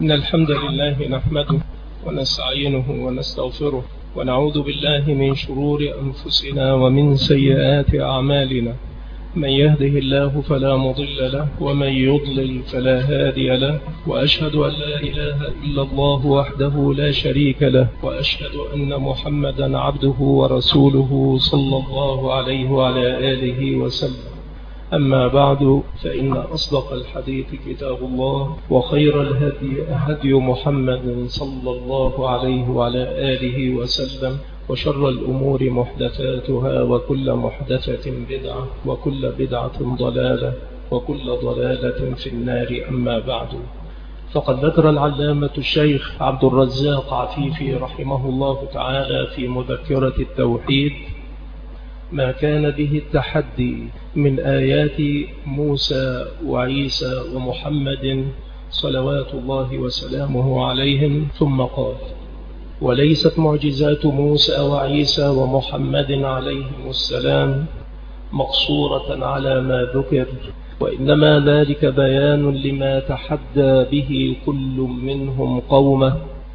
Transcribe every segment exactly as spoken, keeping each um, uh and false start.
إن الحمد لله نحمده ونستعينه ونستغفره ونعوذ بالله من شرور أنفسنا ومن سيئات أعمالنا. من يهده الله فلا مضل له ومن يضلل فلا هادي له، وأشهد أن لا إله إلا الله وحده لا شريك له، وأشهد أن محمدا عبده ورسوله صلى الله عليه وعلى آله وسلم. أما بعد، فإن أصدق الحديث كتاب الله، وخير الهدي هدي محمد صلى الله عليه وعلى آله وسلم، وشر الأمور محدثاتها، وكل محدثة بدعة، وكل بدعة ضلالة، وكل ضلالة في النار. أما بعد، فقد ذكر العلامة الشيخ عبد الرزاق عفيفي رحمه الله تعالى في مذكرة التوحيد ما كان به التحدي من آيات موسى وعيسى ومحمد صلوات الله وسلامه عليهم، ثم قال: وليست معجزات موسى وعيسى ومحمد عليهم السلام مقصورة على ما ذكر، وإنما ذلك بيان لما تحدى به كل منهم قومه،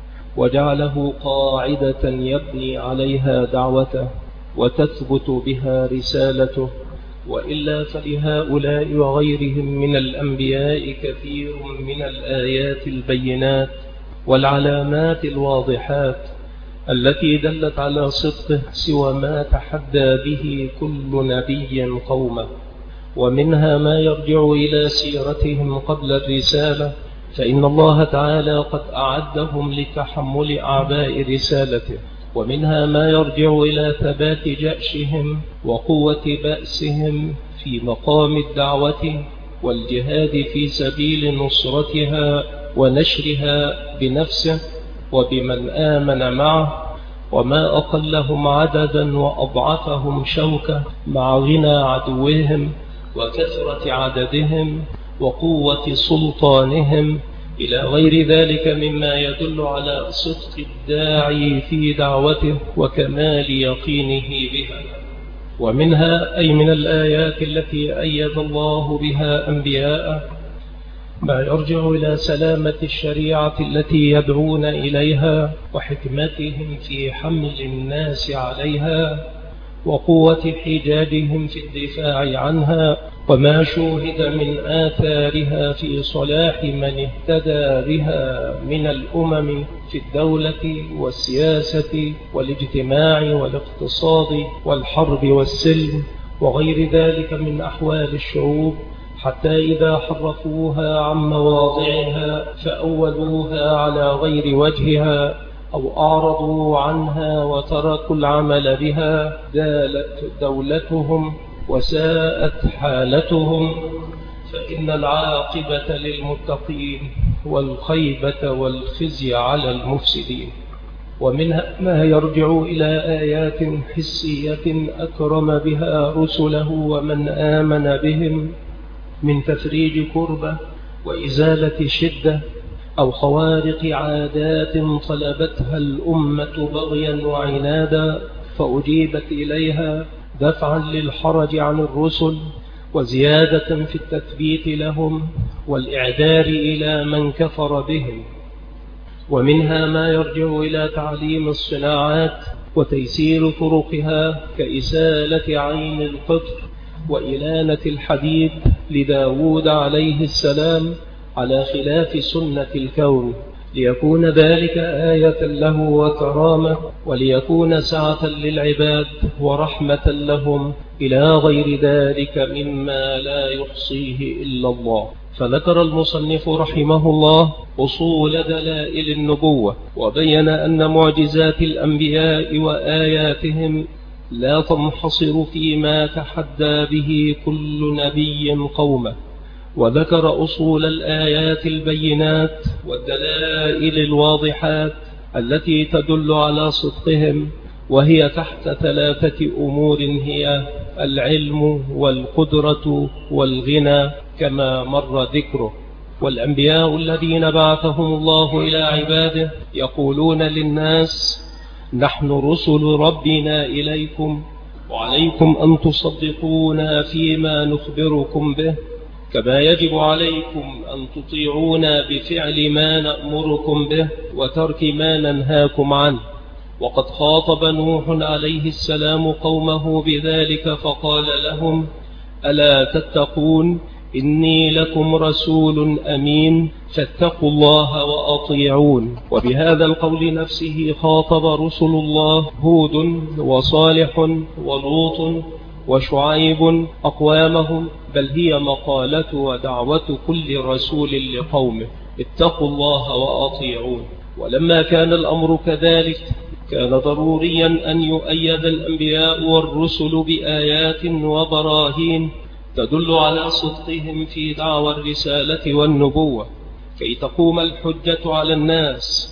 وجعله قاعدة يبني عليها دعوته وتثبت بها رسالته. وإلا فلهؤلاء وغيرهم من الأنبياء كثير من الآيات البينات والعلامات الواضحات التي دلت على صدقه، سوى ما تحدى به كل نبي قومه، ومنها ما يرجع إلى سيرتهم قبل الرسالة، فإن الله تعالى قد أعدهم لتحمل أعباء رسالته، ومنها ما يرجع إلى ثبات جأشهم وقوة بأسهم في مقام الدعوة والجهاد في سبيل نصرتها ونشرها بنفسه وبمن آمن معه، وما أقلهم عددا وأضعفهم شوكة مع غنى عدوهم وكثرة عددهم وقوة سلطانهم، إلى غير ذلك مما يدل على صدق الداعي في دعوته وكمال يقينه بها. ومنها أي من الآيات التي أيد الله بها أنبياءه ما يرجع إلى سلامة الشريعة التي يدعون إليها، وحكمتهم في حمل الناس عليها، وقوة حجاجهم في الدفاع عنها، وما شوهد من آثارها في صلاح من اهتدى بها من الأمم في الدولة والسياسة والاجتماع والاقتصاد والحرب والسلم وغير ذلك من أحوال الشعوب، حتى إذا حرفوها عن مواضعها فأولوها على غير وجهها أو أعرضوا عنها وتركوا العمل بها، دالت دولتهم وساءت حالتهم، فإن العاقبة للمتقين والخيبة والخزي على المفسدين. ومنها ما يرجع إلى آيات حسية أكرم بها رسله ومن آمن بهم من تفريج كربة وإزالة شدة، أو خوارق عادات طلبتها الأمة بغيا وعنادا فأجيبت إليها، دفعا للحرج عن الرسل وزيادة في التثبيت لهم والإعدار إلى من كفر بهم. ومنها ما يرجع إلى تعليم الصناعات وتيسير طرقها كإسالة عين القطر وإلانة الحديد لداود عليه السلام على خلاف سنة الكون، ليكون ذلك آية له وكرامة، وليكون سعة للعباد ورحمة لهم، إلى غير ذلك مما لا يحصيه إلا الله. فذكر المصنف رحمه الله أصول دلائل النبوة، وبين أن معجزات الأنبياء وآياتهم لا تنحصر فيما تحدى به كل نبي قومه، وذكر أصول الآيات البينات والدلائل الواضحات التي تدل على صدقهم، وهي تحت ثلاثة أمور هي العلم والقدرة والغنى كما مر ذكره. والأنبياء الذين بعثهم الله إلى عباده يقولون للناس: نحن رسل ربنا إليكم، وعليكم أن تصدقونا فيما نخبركم به، كما يجب عليكم أن تطيعونا بفعل ما نأمركم به وترك ما ننهاكم عنه. وقد خاطب نوح عليه السلام قومه بذلك فقال لهم: ألا تتقون؟ إني لكم رسول أمين فاتقوا الله وأطيعون. وبهذا القول نفسه خاطب رسل الله هود وصالح ولوط وشعيب أقوامهم، بل هي مقالة ودعوة كل رسول لقومه: اتقوا الله وأطيعون. ولما كان الأمر كذلك كان ضروريا أن يؤيد الأنبياء والرسل بآيات وبراهين تدل على صدقهم في دعوى الرسالة والنبوة، كي تقوم الحجة على الناس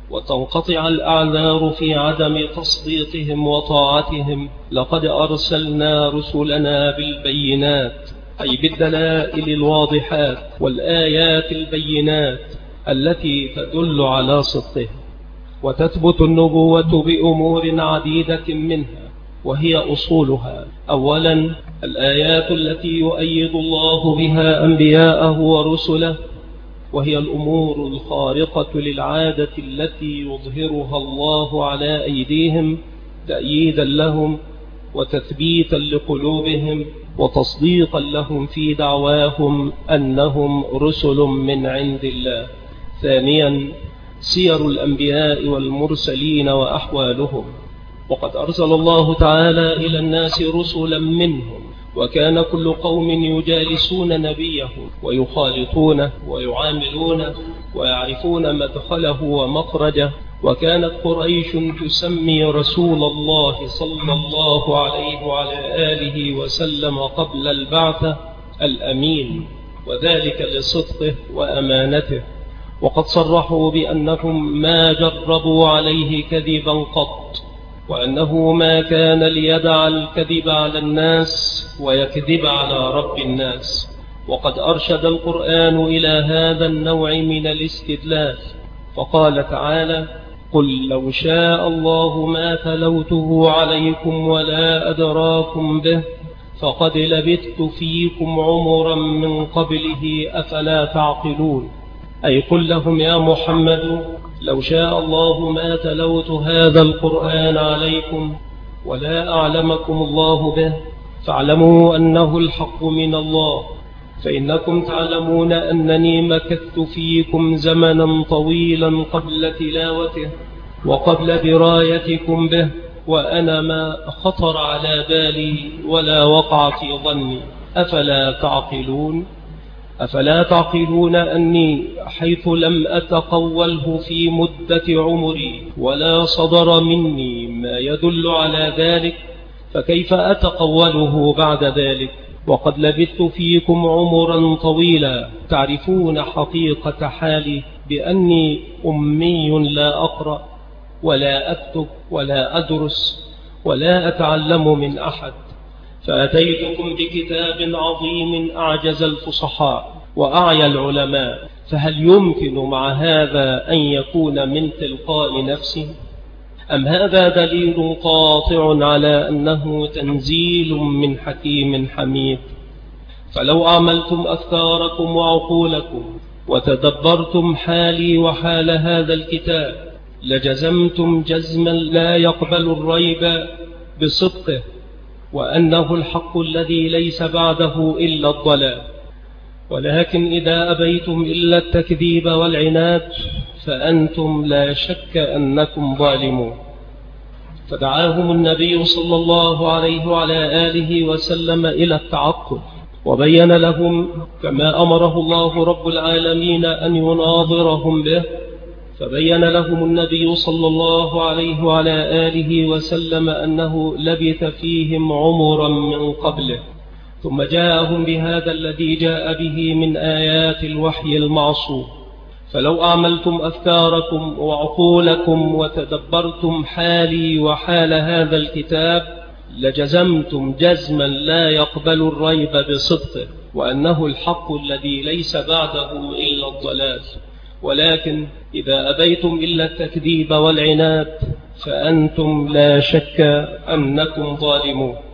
وتنقطع الأعذار في عدم تصديقهم وطاعتهم. لقد أرسلنا رسلنا بالبينات، أي بالدلائل الواضحات والآيات البينات التي تدل على صدقهم. وتثبت النبوة بأمور عديدة منها، وهي أصولها: أولا الآيات التي يؤيد الله بها أنبياءه ورسله، وهي الأمور الخارقة للعادة التي يظهرها الله على أيديهم تأييدا لهم وتثبيتا لقلوبهم وتصديقا لهم في دعواهم أنهم رسل من عند الله. ثانيا سير الأنبياء والمرسلين وأحوالهم، وقد أرسل الله تعالى إلى الناس رسلا منهم، وكان كل قوم يجالسون نبيه ويخالطونه ويعاملونه ويعرفون مدخله ومخرجه. وكانت قريش تسمي رسول الله صلى الله عليه وعلى آله وسلم قبل البعثة الأمين، وذلك لصدقه وأمانته. وقد صرحوا بأنهم ما جربوا عليه كذبا قط، وأنه ما كان ليدع الكذب على الناس ويكذب على رب الناس. وقد أرشد القرآن إلى هذا النوع من الاستدلال، فقال تعالى: قل لو شاء الله ما تلوته عليكم ولا أدراكم به فقد لبثت فيكم عمرا من قبله أفلا تعقلون. أي قل لهم يا محمد: لو شاء الله ما تلوت هذا القرآن عليكم ولا أعلمكم الله به، فاعلموا أنه الحق من الله، فإنكم تعلمون أنني مكثت فيكم زمنا طويلا قبل تلاوته وقبل درايتكم به، وأنا ما خطر على بالي ولا وقع في ظني. أفلا تعقلون؟ أفلا تعقلون أني حيث لم أتقوله في مدة عمري ولا صدر مني ما يدل على ذلك، فكيف أتقوله بعد ذلك وقد لبثت فيكم عمرا طويلا؟ تعرفون حقيقة حالي بأني أمي لا أقرأ ولا أكتب ولا أدرس ولا أتعلم من أحد، فأتيتكم بكتاب عظيم أعجز الفصحاء وأعيا العلماء، فهل يمكن مع هذا أن يكون من تلقاء نفسه؟ أم هذا دليل قاطع على أنه تنزيل من حكيم حميد؟ فلو عملتم أفكاركم وعقولكم وتدبرتم حالي وحال هذا الكتاب لجزمتم جزما لا يقبل الريب بصدقه، وأنه الحق الذي ليس بعده إلا الضلال. ولكن إذا أبيتم إلا التكذيب والعناد فأنتم لا شك أنكم ظالمون. فدعاهم النبي صلى الله عليه وعلى آله وسلم إلى التعقل، وبين لهم كما أمره الله رب العالمين أن يناظرهم به، فبين لهم النبي صلى الله عليه وعلى آله وسلم أنه لبث فيهم عمرا من قبله، ثم جاءهم بهذا الذي جاء به من آيات الوحي المعصوم. فلو أعملتم أفكاركم وعقولكم وتدبرتم حالي وحال هذا الكتاب لجزمتم جزما لا يقبل الريب بصدقه، وأنه الحق الذي ليس بعده إلا الضلال. ولكن إذا أبيتم إلا التكذيب والعناد فأنتم لا شك أنكم ظالمون.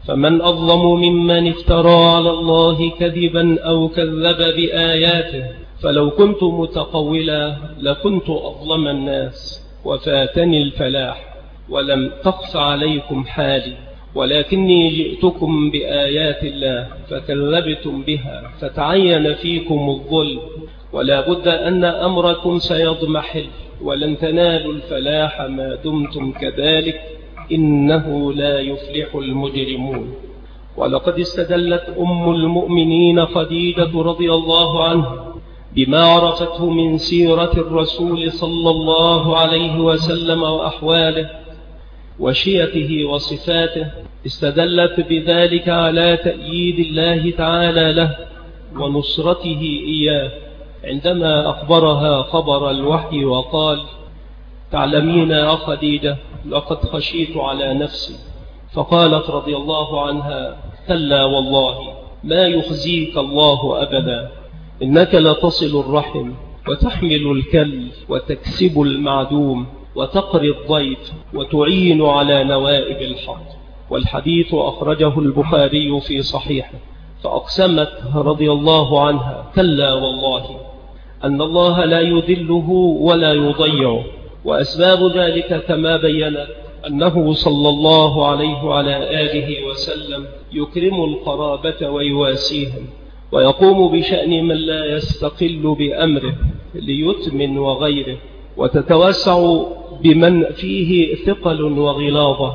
فمن أظلم ممن افترى على الله كذبا أو كذب بآياته، فلو كنت متقولا لكنت أظلم الناس وفاتني الفلاح، ولم تخف عليكم حالي، ولكني جئتكم بآيات الله فكذبتم بها فتعين فيكم الظلم، ولا بد أن أمركم سيضمحل، ولن تنالوا الفلاح ما دمتم كذلك، إنه لا يفلح المجرمون. ولقد استدلت أم المؤمنين خديجة رضي الله عنها بما عرفته من سيرة الرسول صلى الله عليه وسلم وأحواله وشيته وصفاته، استدلت بذلك على تأييد الله تعالى له ونصرته إياه، عندما أخبرها خبر الوحي وقال: تعلمين يا خديجة لقد خشيت على نفسي، فقالت رضي الله عنها: كلا والله ما يخزيك الله أبدا، إنك لتصل الرحم وتحمل الكل وتكسب المعدوم وتقري الضيف وتعين على نوائب الحق. والحديث أخرجه البخاري في صحيحه. فأقسمت رضي الله عنها: كلا والله أن الله لا يذله ولا يضيعه. وأسباب ذلك كما بينت أنه صلى الله عليه وعلى آله وسلم يكرم القرابة ويواسيهم، ويقوم بشأن من لا يستقل بأمره ليتم وغيره، وتتوسع بمن فيه ثقل وغلاظة،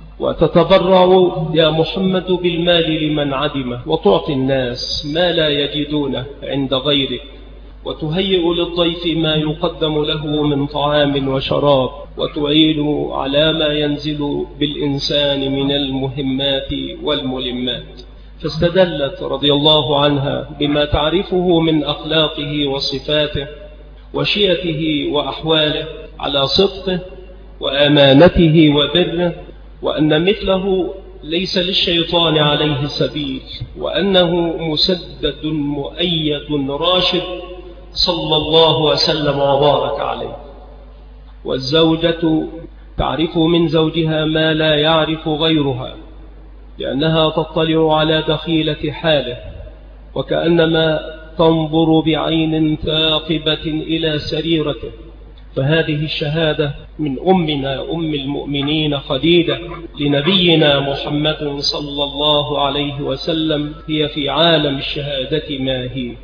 وتتبرع يا محمد بالمال لمن عدمه، وتعطي الناس ما لا يجدونه عند غيرك، وتهيئ للضيف ما يقدم له من طعام وشراب، وتعين على ما ينزل بالإنسان من المهمات والملمات. فاستدلت رضي الله عنها بما تعرفه من أخلاقه وصفاته وشيته وأحواله على صدقه وأمانته وبره، وأن مثله ليس للشيطان عليه سبيل، وأنه مسدد مؤيد راشد صلى الله وسلم وبارك عليه. والزوجة تعرف من زوجها ما لا يعرف غيرها، لأنها تطلع على دخيلة حاله، وكأنما تنظر بعين ثاقبة إلى سريرته. فهذه الشهادة من أمنا أم المؤمنين خديجة لنبينا محمد صلى الله عليه وسلم هي في عالم الشهادة ما هي.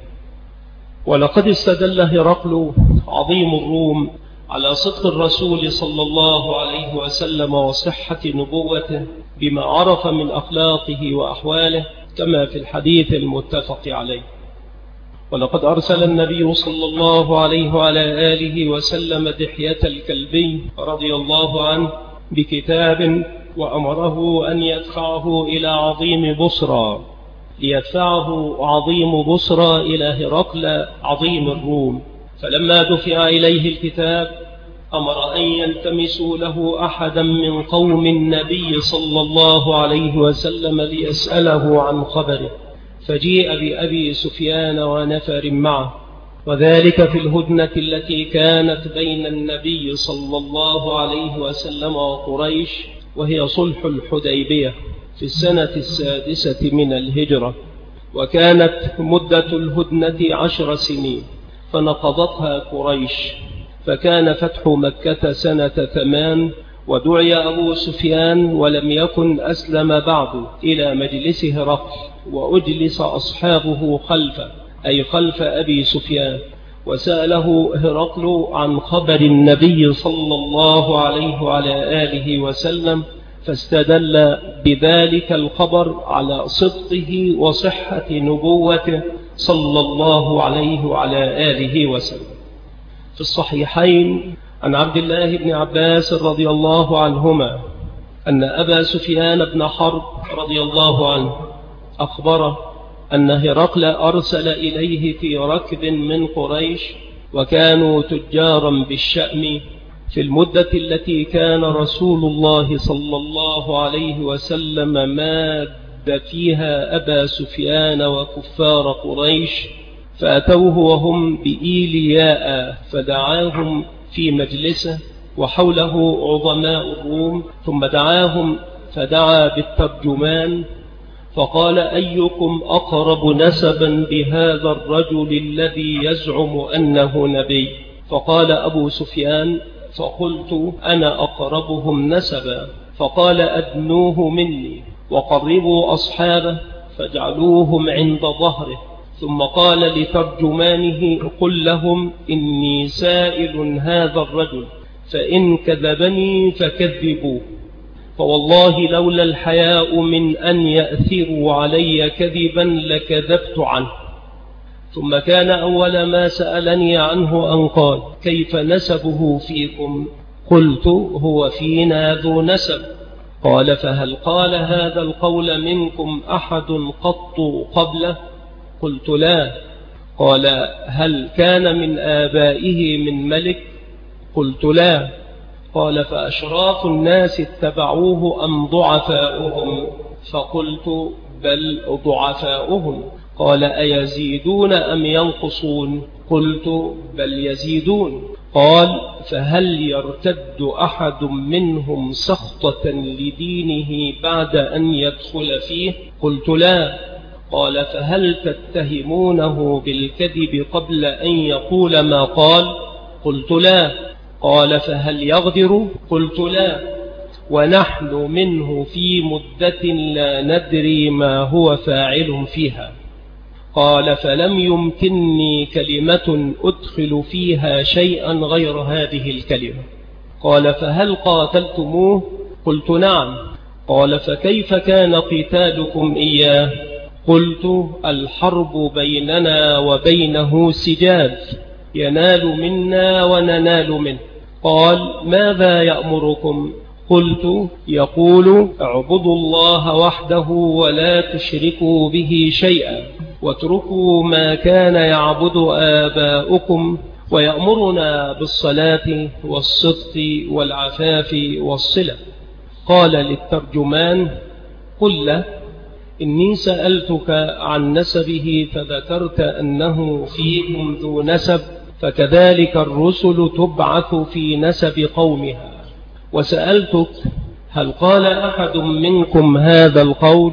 ولقد استدل هرقل عظيم الروم على صدق الرسول صلى الله عليه وسلم وصحة نبوته بما عرف من أخلاقه وأحواله، كما في الحديث المتفق عليه. ولقد أرسل النبي صلى الله عليه وعلى آله وسلم دحية الكلبي رضي الله عنه بكتاب، وأمره أن يدفعه إلى عظيم بصرى، ليدفعه عظيم بصرى إلى هرقل عظيم الروم. فلما دفع إليه الكتاب أمر أن يلتمسوا له أحدا من قوم النبي صلى الله عليه وسلم ليسأله عن خبره، فجيء بأبي سفيان ونفر معه، وذلك في الهدنة التي كانت بين النبي صلى الله عليه وسلم وقريش، وهي صلح الحديبية في السنة السادسة من الهجرة، وكانت مدة الهدنة عشر سنين، فنقضتها قريش، فكان فتح مكة سنة ثمان، ودعي أبو سفيان ولم يكن أسلم بعد إلى مجلس هرقل، وأجلس أصحابه خلفه أي خلف أبي سفيان، وسأله هرقل عن خبر النبي صلى الله عليه وعلى آله وسلم، فاستدل بذلك الخبر على صدقه وصحة نبوته صلى الله عليه وعلى آله وسلم. في الصحيحين عن عبد الله بن عباس رضي الله عنهما أن أبا سفيان بن حرب رضي الله عنه أخبره أن هرقل أرسل إليه في ركب من قريش، وكانوا تجارا بالشأم، في المدة التي كان رسول الله صلى الله عليه وسلم ماد فيها أبا سفيان وكفار قريش، فأتوه وهم بإيلياء فدعاهم في مجلسه، وحوله عظماء الروم، ثم دعاهم فدعا بالترجمان فقال: أيكم أقرب نسبا بهذا الرجل الذي يزعم أنه نبي؟ فقال أبو سفيان: فقلت: أنا أقربهم نسبا. فقال: أدنوه مني وقربوا أصحابه فاجعلوهم عند ظهره. ثم قال لترجمانه: قل لهم إني سائل هذا الرجل، فإن كذبني فكذبوه، فوالله لولا الحياء من أن يأثروا علي كذبا لكذبت عنه. ثم كان أول ما سألني عنه أن قال: كيف نسبه فيكم؟ قلت: هو فينا ذو نسب. قال: فهل قال هذا القول منكم أحد قط قبله؟ قلت: لا. قال: هل كان من آبائه من ملك؟ قلت: لا. قال: فأشراف الناس اتبعوه أم ضعفاؤهم؟ فقلت: بل ضعفاؤهم. قال: أيزيدون أم ينقصون؟ قلت: بل يزيدون. قال: فهل يرتد أحد منهم سخطة لدينه بعد أن يدخل فيه؟ قلت: لا. قال: فهل تتهمونه بالكذب قبل أن يقول ما قال؟ قلت: لا. قال: فهل يغدر؟ قلت: لا. ونحن منه في مدة لا ندري ما هو فاعل فيها. قال: فلم يمكنني كلمة أدخل فيها شيئا غير هذه الكلمة. قال: فهل قاتلتموه؟ قلت: نعم. قال: فكيف كان قتالكم إياه؟ قلت: الحرب بيننا وبينه سجال، ينال منا وننال منه. قال: ماذا يأمركم؟ قلت: يقول: اعبدوا الله وحده ولا تشركوا به شيئا واتركوا ما كان يعبد آباؤكم، ويأمرنا بالصلاة والصدق والعفاف والصلة. قال للترجمان: قل له إني سألتك عن نسبه فذكرت أنه فيكم ذو نسب، فكذلك الرسل تبعث في نسب قومها. وسألتك: هل قال أحد منكم هذا القول؟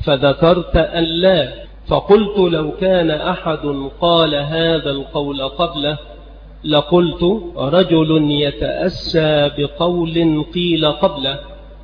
فذكرت أن لا. فقلت: لو كان أحد قال هذا القول قبله لقلت: رجل يتأسى بقول قيل قبله.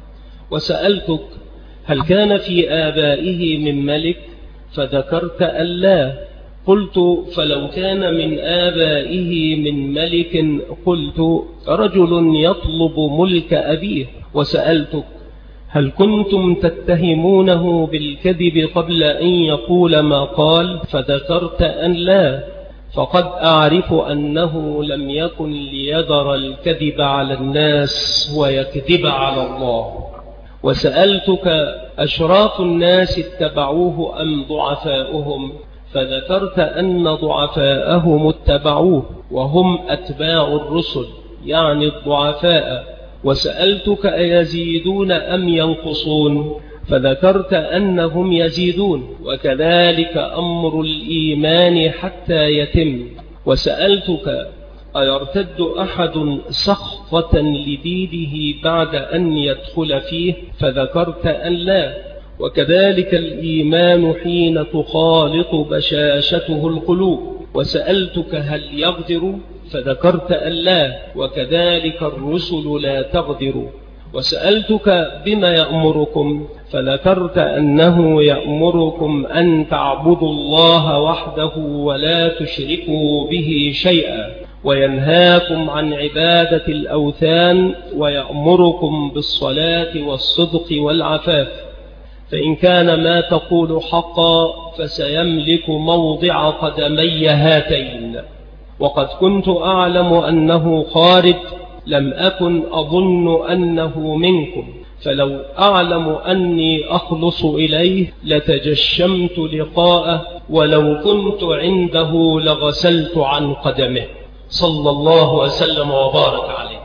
وسألتك: هل كان في آبائه من ملك؟ فذكرت أن لا. قلت: فلو كان من آبائه من ملك قلت: رجل يطلب ملك أبيه. وسألتك: هل كنتم تتهمونه بالكذب قبل أن يقول ما قال؟ فذكرت أن لا. فقد أعرف أنه لم يكن ليذر الكذب على الناس ويكذب على الله. وسألتك: أشراف الناس اتبعوه أم ضعفاؤهم؟ فذكرت أن ضعفاءهم اتبعوه وهم أتباع الرسل، يعني الضعفاء. وسألتك: أيزيدون أم ينقصون؟ فذكرت أنهم يزيدون، وكذلك أمر الإيمان حتى يتم. وسألتك: أيرتد أحد سخطة لدينه بعد أن يدخل فيه؟ فذكرت أن لا. وكذلك الإيمان حين تخالط بشاشته القلوب. وسألتك: هل يغدر؟ فذكرت أن لا. وكذلك الرسل لا تغدر. وسألتك: بما يأمركم؟ فذكرت أنه يأمركم أن تعبدوا الله وحده ولا تشركوا به شيئا، وينهاكم عن عبادة الأوثان، ويأمركم بالصلاة والصدق والعفاف. فإن كان ما تقول حقا فسيملك موضع قدمي هاتين. وقد كنت أعلم أنه خارج، لم أكن أظن أنه منكم، فلو أعلم أني أخلص إليه لتجشمت لقاءه، ولو كنت عنده لغسلت عن قدمه، صلى الله وسلم وبارك عليه.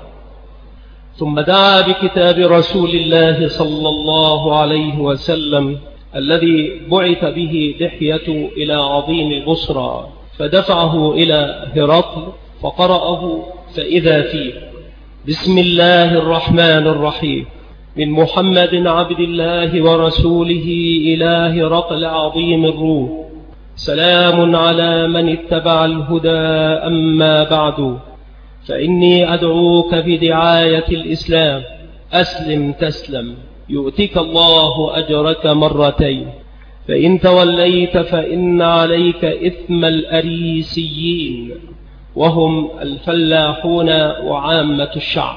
ثم دعا بكتاب رسول الله صلى الله عليه وسلم الذي بعث به دحية إلى عظيم بصرى، فدفعه إلى هرقل فقرأه، فإذا فيه: بسم الله الرحمن الرحيم، من محمد عبد الله ورسوله إلى هرقل عظيم الروم. سلام على من اتبع الهدى. أما بعد، فإني أدعوك بدعاية الإسلام، أسلم تسلم يؤتك الله أجرك مرتين، فإن توليت فإن عليك إثم الأريسيين، وهم الفلاحون وعامة الشعب.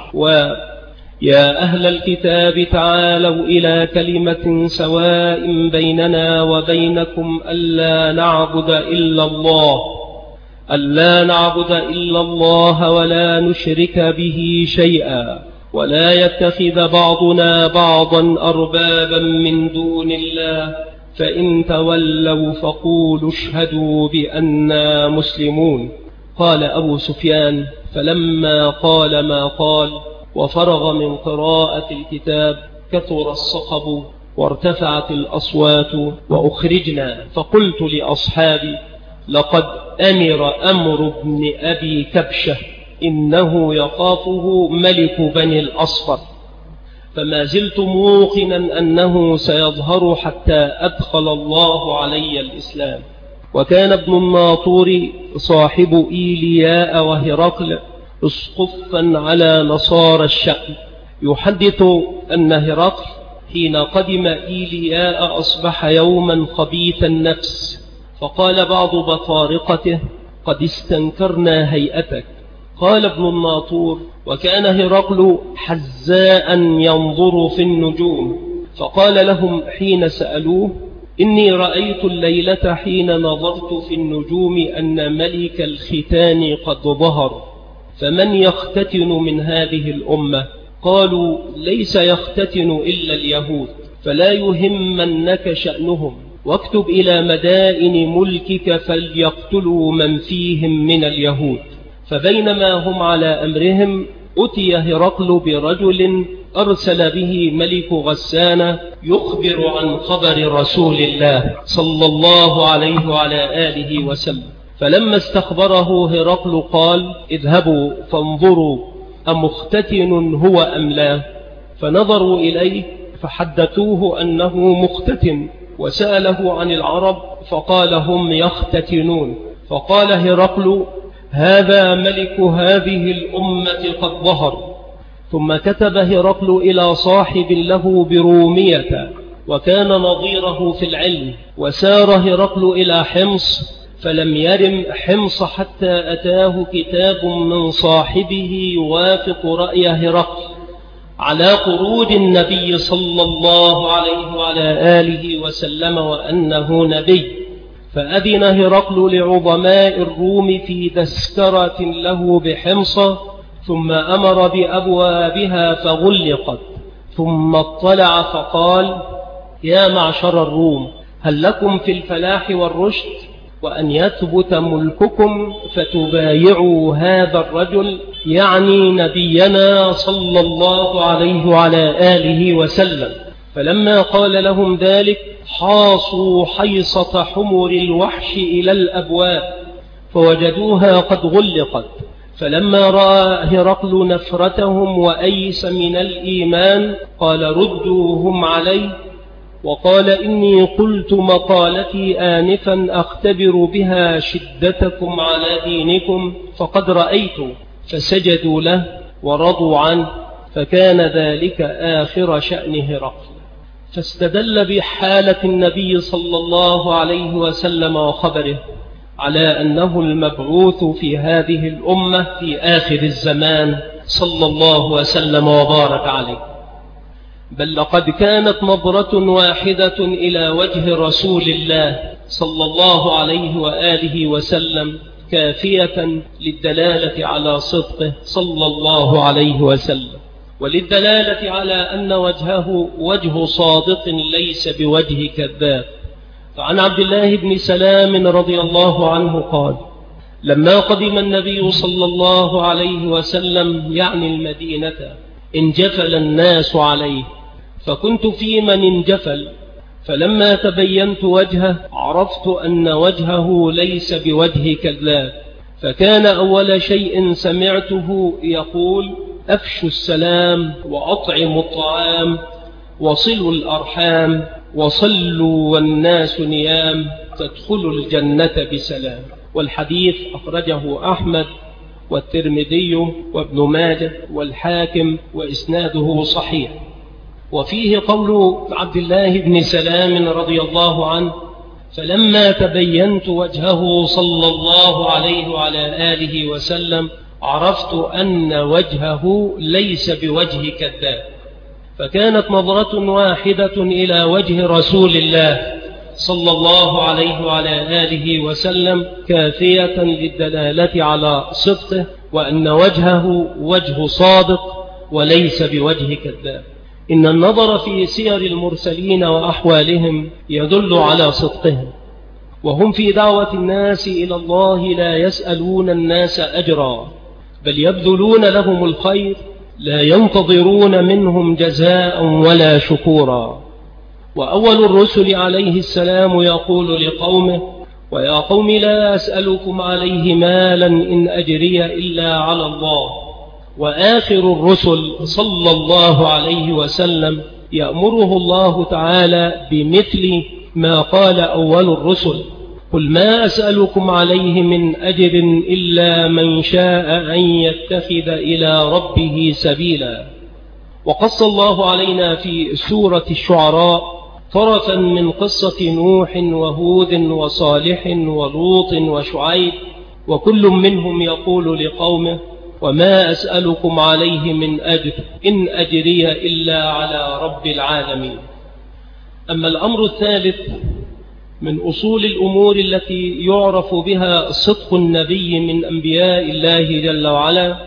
ويا أهل الكتاب تعالوا إلى كلمة سواء بيننا وبينكم ألا نعبد إلا الله ألا نعبد إلا الله ولا نشرك به شيئا، ولا يتخذ بعضنا بعضا أربابا من دون الله، فإن تولوا فقولوا اشهدوا بأننا مسلمون. قال أبو سفيان فلما قال ما قال وفرغ من قراءة الكتاب كثر الصخب وارتفعت الأصوات وأخرجنا، فقلت لأصحابي لقد أمر أمر بن أبي كبشة إنه يخافه ملك بني الأصفر، فما زلت موقنا أنه سيظهر حتى أدخل الله علي الإسلام. وكان ابن الناطور صاحب إيلياء وهرقل اسقفا على نصارى الشأن، يحدث أن هرقل حين قدم إيلياء أصبح يوما خبيث النفس، فقال بعض بطارقته قد استنكرنا هيئتك. قال ابن الناطور وكان هرقل حزاء ينظر في النجوم، فقال لهم حين سألوه إني رأيت الليلة حين نظرت في النجوم أن ملك الختان قد ظهر، فمن يختتن من هذه الأمة؟ قالوا ليس يختتن إلا اليهود، فلا يهمنك شأنهم، واكتب إلى مدائن ملكك فليقتلوا من فيهم من اليهود. فبينما هم على أمرهم أتي هرقل برجل أرسل به ملك غسان يخبر عن خبر رسول الله صلى الله عليه وعلى آله وسلم. فلما استخبره هرقل قال اذهبوا فانظروا أمختتن هو أم لا؟ فنظروا إليه فحدثوه أنه مختتن، وسأله عن العرب فقال هم يختتنون. فقال هرقل هذا ملك هذه الأمة قد ظهر. ثم كتب هرقل إلى صاحب له برومية وكان نظيره في العلم، وسار هرقل إلى حمص فلم يرم حمص حتى أتاه كتاب من صاحبه يوافق رأي هرقل على قرود النبي صلى الله عليه وعلى آله وسلم وأنه نبي، فأذن هرقل لعظماء الروم في تذكرة له بحمص، ثم أمر بأبوابها فغلقت، ثم اطلع فقال يا معشر الروم هل لكم في الفلاح والرشد وأن يثبت ملككم فتبايعوا هذا الرجل، يعني نبينا صلى الله عليه وعلى آله وسلم. فلما قال لهم ذلك حاصوا حيصة حمر الوحش إلى الأبواب فوجدوها قد غلقت. فلما رأى هرقل نفرتهم وأيس من الإيمان قال ردوهم عليه، وقال إني قلت مقالتي آنفا أختبر بها شدتكم على دينكم فقد رأيت، فسجدوا له ورضوا عنه، فكان ذلك آخر شأن هرقل. فاستدل بحالة النبي صلى الله عليه وسلم وخبره على أنه المبعوث في هذه الأمة في آخر الزمان صلى الله وسلم وبارك عليه. بل لقد كانت نظرة واحدة إلى وجه رسول الله صلى الله عليه وآله وسلم كافية للدلالة على صدقه صلى الله عليه وسلم، وللدلالة على أن وجهه وجه صادق ليس بوجه كذاب. فعن عبد الله بن سلام رضي الله عنه قال لما قدم النبي صلى الله عليه وسلم يعني المدينة انجفل الناس عليه، فكنت في من انجفل، فلما تبينت وجهه عرفت أن وجهه ليس بوجه كذاب، فكان أول شيء سمعته يقول أفشوا السلام وأطعموا الطعام وصلوا الأرحام وصلوا والناس نيام تدخلوا الجنة بسلام. والحديث أخرجه أحمد والترمذي وابن ماجه والحاكم وإسناده صحيح. وفيه قول عبد الله بن سلام رضي الله عنه: فلما تبينت وجهه صلى الله عليه وعلى آله وسلم عرفت أن وجهه ليس بوجه كذاب. فكانت نظرة واحدة إلى وجه رسول الله صلى الله عليه وعلى آله وسلم كافية للدلالة على صدقه، وأن وجهه وجه صادق وليس بوجه كذاب. إن النظر في سير المرسلين وأحوالهم يدل على صدقهم، وهم في دعوة الناس إلى الله لا يسألون الناس أجرا، بل يبذلون لهم الخير، لا ينتظرون منهم جزاء ولا شكورا. وأول الرسل عليه السلام يقول لقومه: ويا قوم لا أسألكم عليه مالا إن أجري إلا على الله. وآخر الرسل صلى الله عليه وسلم يأمره الله تعالى بمثل ما قال أول الرسل: قل ما أسألكم عليه من أجر إلا من شاء أن يتخذ إلى ربه سبيلا. وقص الله علينا في سورة الشعراء طرفا من قصة نوح وهود وصالح ولوط وشعيب، وكل منهم يقول لقومه: وما أسألكم عليه من أجر إن أجري إلا على رب العالمين. أما الأمر الثالث من أصول الأمور التي يعرف بها صدق النبي من أنبياء الله جل وعلا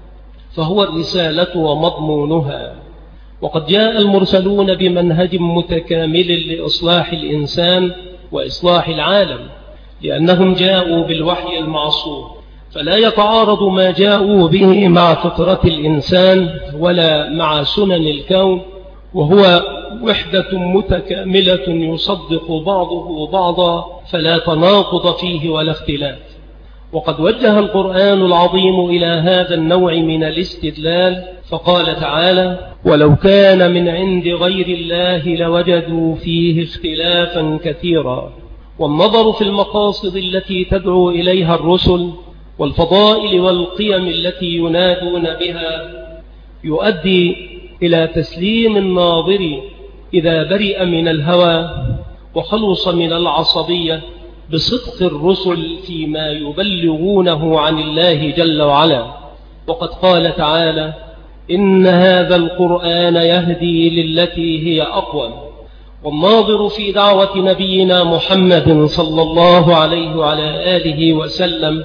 فهو الرسالة ومضمونها. وقد جاء المرسلون بمنهج متكامل لإصلاح الإنسان وإصلاح العالم، لأنهم جاءوا بالوحي المعصوم، فلا يتعارض ما جاءوا به مع فطرة الإنسان ولا مع سنن الكون، وهو وحدة متكاملة يصدق بعضه بعضا، فلا تناقض فيه ولا اختلاف. وقد وجه القرآن العظيم إلى هذا النوع من الاستدلال، فقال تعالى: ولو كان من عند غير الله لوجدوا فيه اختلافا كثيرا. والنظر في المقاصد التي تدعو إليها الرسل والفضائل والقيم التي ينادون بها يؤدي إلى تسليم الناظر إذا برئ من الهوى وخلص من العصبية بصدق الرسل فيما يبلغونه عن الله جل وعلا. وقد قال تعالى: إن هذا القرآن يهدي للتي هي أقوم. والناظر في دعوة نبينا محمد صلى الله عليه وعلى آله وسلم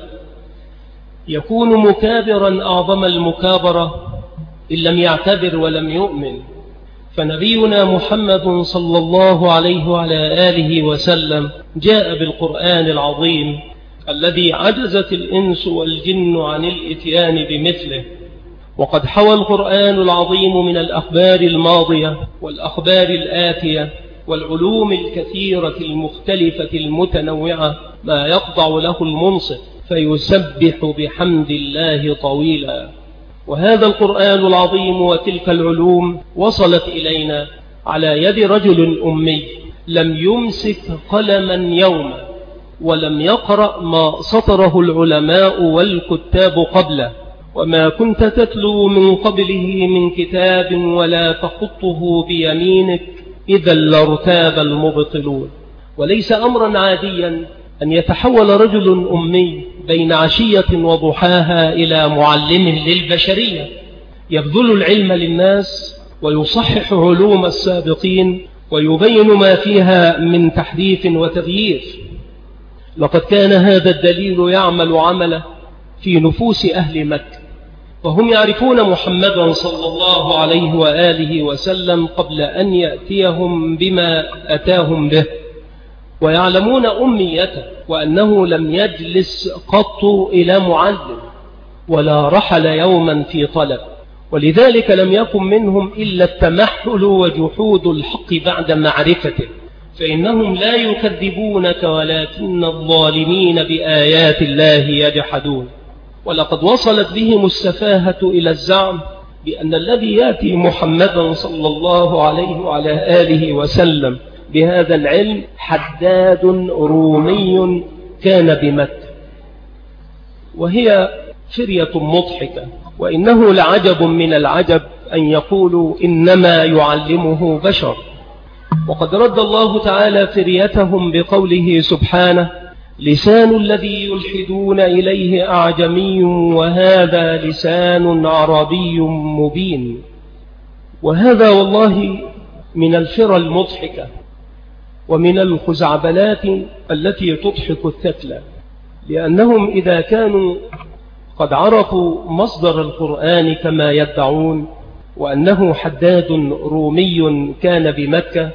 يكون مكابرا أعظم المكابرة إن لم يعتبر ولم يؤمن. فنبينا محمد صلى الله عليه وعلى آله وسلم جاء بالقرآن العظيم الذي عجزت الإنس والجن عن الإتيان بمثله. وقد حوى القرآن العظيم من الأخبار الماضية والأخبار الآتية والعلوم الكثيرة المختلفة المتنوعة ما يخضع له المنصف فيسبح بحمد الله طويلا. وهذا القرآن العظيم وتلك العلوم وصلت إلينا على يد رجل أمي لم يمسك قلما يوما ولم يقرأ ما سطره العلماء والكتاب قبله، وما كنت تتلو من قبله من كتاب ولا تخطه بيمينك إذا لارتاب المبطلون. وليس أمرا عاديا أن يتحول رجل أمي بين عشية وضحاها إلى معلم للبشرية يبذل العلم للناس ويصحح علوم السابقين ويبين ما فيها من تحريف وتغيير. لقد كان هذا الدليل يعمل عمله في نفوس أهل مكة، وهم يعرفون محمدا صلى الله عليه وآله وسلم قبل أن يأتيهم بما أتاهم به، ويعلمون أميته وأنه لم يجلس قط إلى معلم ولا رحل يوما في طلب. ولذلك لم يكن منهم إلا التمحل وجحود الحق بعد معرفته، فإنهم لا يكذبونك ولكن الظالمين بآيات الله يجحدون. ولقد وصلت بهم السفاهة إلى الزعم بأن الذي يأتي محمدا صلى الله عليه وعلى آله وسلم بهذا العلم حداد رومي كان بمكة، وهي فرية مضحكة. وإنه لعجب من العجب أن يقولوا إنما يعلمه بشر، وقد رد الله تعالى فريتهم بقوله سبحانه: لسان الذي يلحدون إليه أعجمي وهذا لسان عربي مبين. وهذا والله من الفرى المضحكة ومن الخزعبلات التي تضحك الثكلى، لأنهم إذا كانوا قد عرفوا مصدر القرآن كما يدعون وأنه حداد رومي كان بمكة،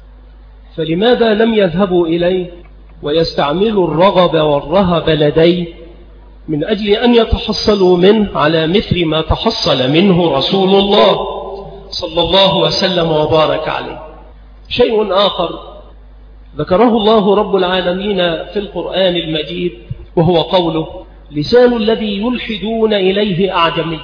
فلماذا لم يذهبوا إليه ويستعملوا الرغب والرهب لديه من أجل أن يتحصلوا منه على مثل ما تحصل منه رسول الله صلى الله وسلم وبارك عليه؟ شيء آخر ذكره الله رب العالمين في القرآن المجيد، وهو قوله: لسان الذي يلحدون إليه أعجمي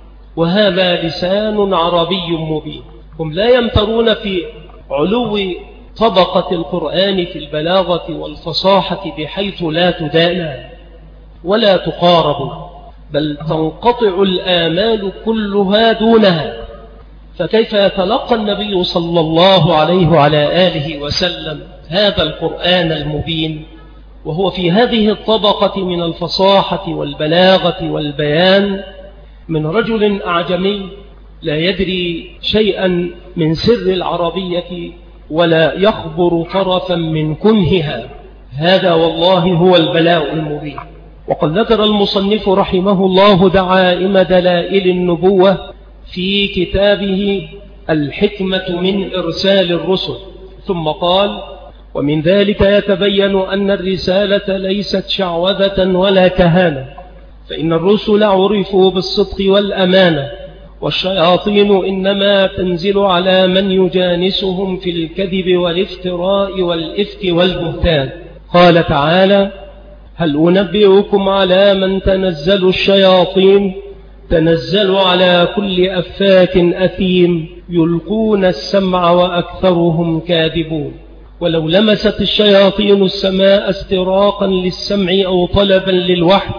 وهذا لسان عربي مبين. هم لا يمترون في علو طبقة القرآن في البلاغة والفصاحة بحيث لا تدانى ولا تقارب، بل تنقطع الآمال كلها دونها. فكيف يتلقى النبي صلى الله عليه وعلى آله وسلم هذا القرآن المبين وهو في هذه الطبقة من الفصاحة والبلاغة والبيان من رجل أعجمي لا يدري شيئا من سر العربية ولا يخبر طرفا من كنهها؟ هذا والله هو البلاء المبين. وقد ذكر المصنف رحمه الله دعائم دلائل النبوة في كتابه الحكمة من إرسال الرسل، ثم قال: ومن ذلك يتبين أن الرسالة ليست شعوذة ولا كهانة، فإن الرسل عرفوا بالصدق والأمانة، والشياطين إنما تنزل على من يجانسهم في الكذب والافتراء والإفك والبهتان. قال تعالى: هل أنبئكم على من تنزل الشياطين؟ تنزل على كل أفاك أثيم يلقون السمع وأكثرهم كاذبون. ولو لمست الشياطين السماء استراقا للسمع أو طلبا للوحي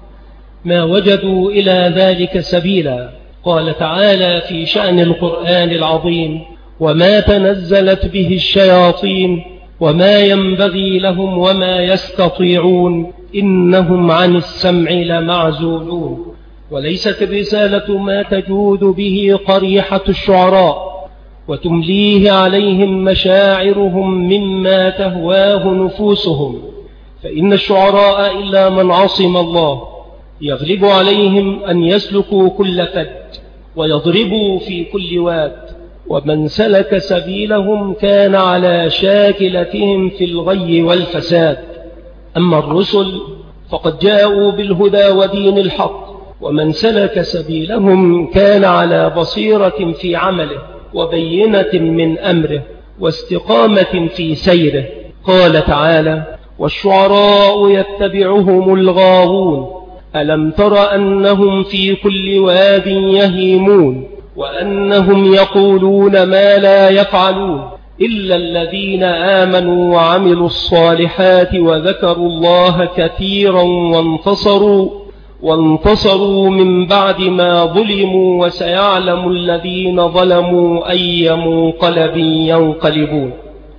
ما وجدوا إلى ذلك سبيلا. قال تعالى في شأن القرآن العظيم: وما تنزلت به الشياطين وما ينبغي لهم وما يستطيعون إنهم عن السمع لمعزولون. وليست الرسالة ما تجود به قريحة الشعراء وتمليه عليهم مشاعرهم مما تهواه نفوسهم، فإن الشعراء إلا من عصم الله يغلب عليهم أن يسلكوا كل فج ويضربوا في كل واد، ومن سلك سبيلهم كان على شاكلتهم في الغي والفساد. أما الرسل فقد جاءوا بالهدى ودين الحق، ومن سلك سبيلهم كان على بصيرة في عمله وبينة من أمره واستقامة في سيره. قال تعالى: والشعراء يتبعهم الغاوون ألم تر أنهم في كل واد يهيمون وأنهم يقولون ما لا يفعلون إلا الذين آمنوا وعملوا الصالحات وذكروا الله كثيرا وانتصروا وانتصروا من بعد ما ظلموا وسيعلم الذين ظلموا أي منقلب ينقلبون.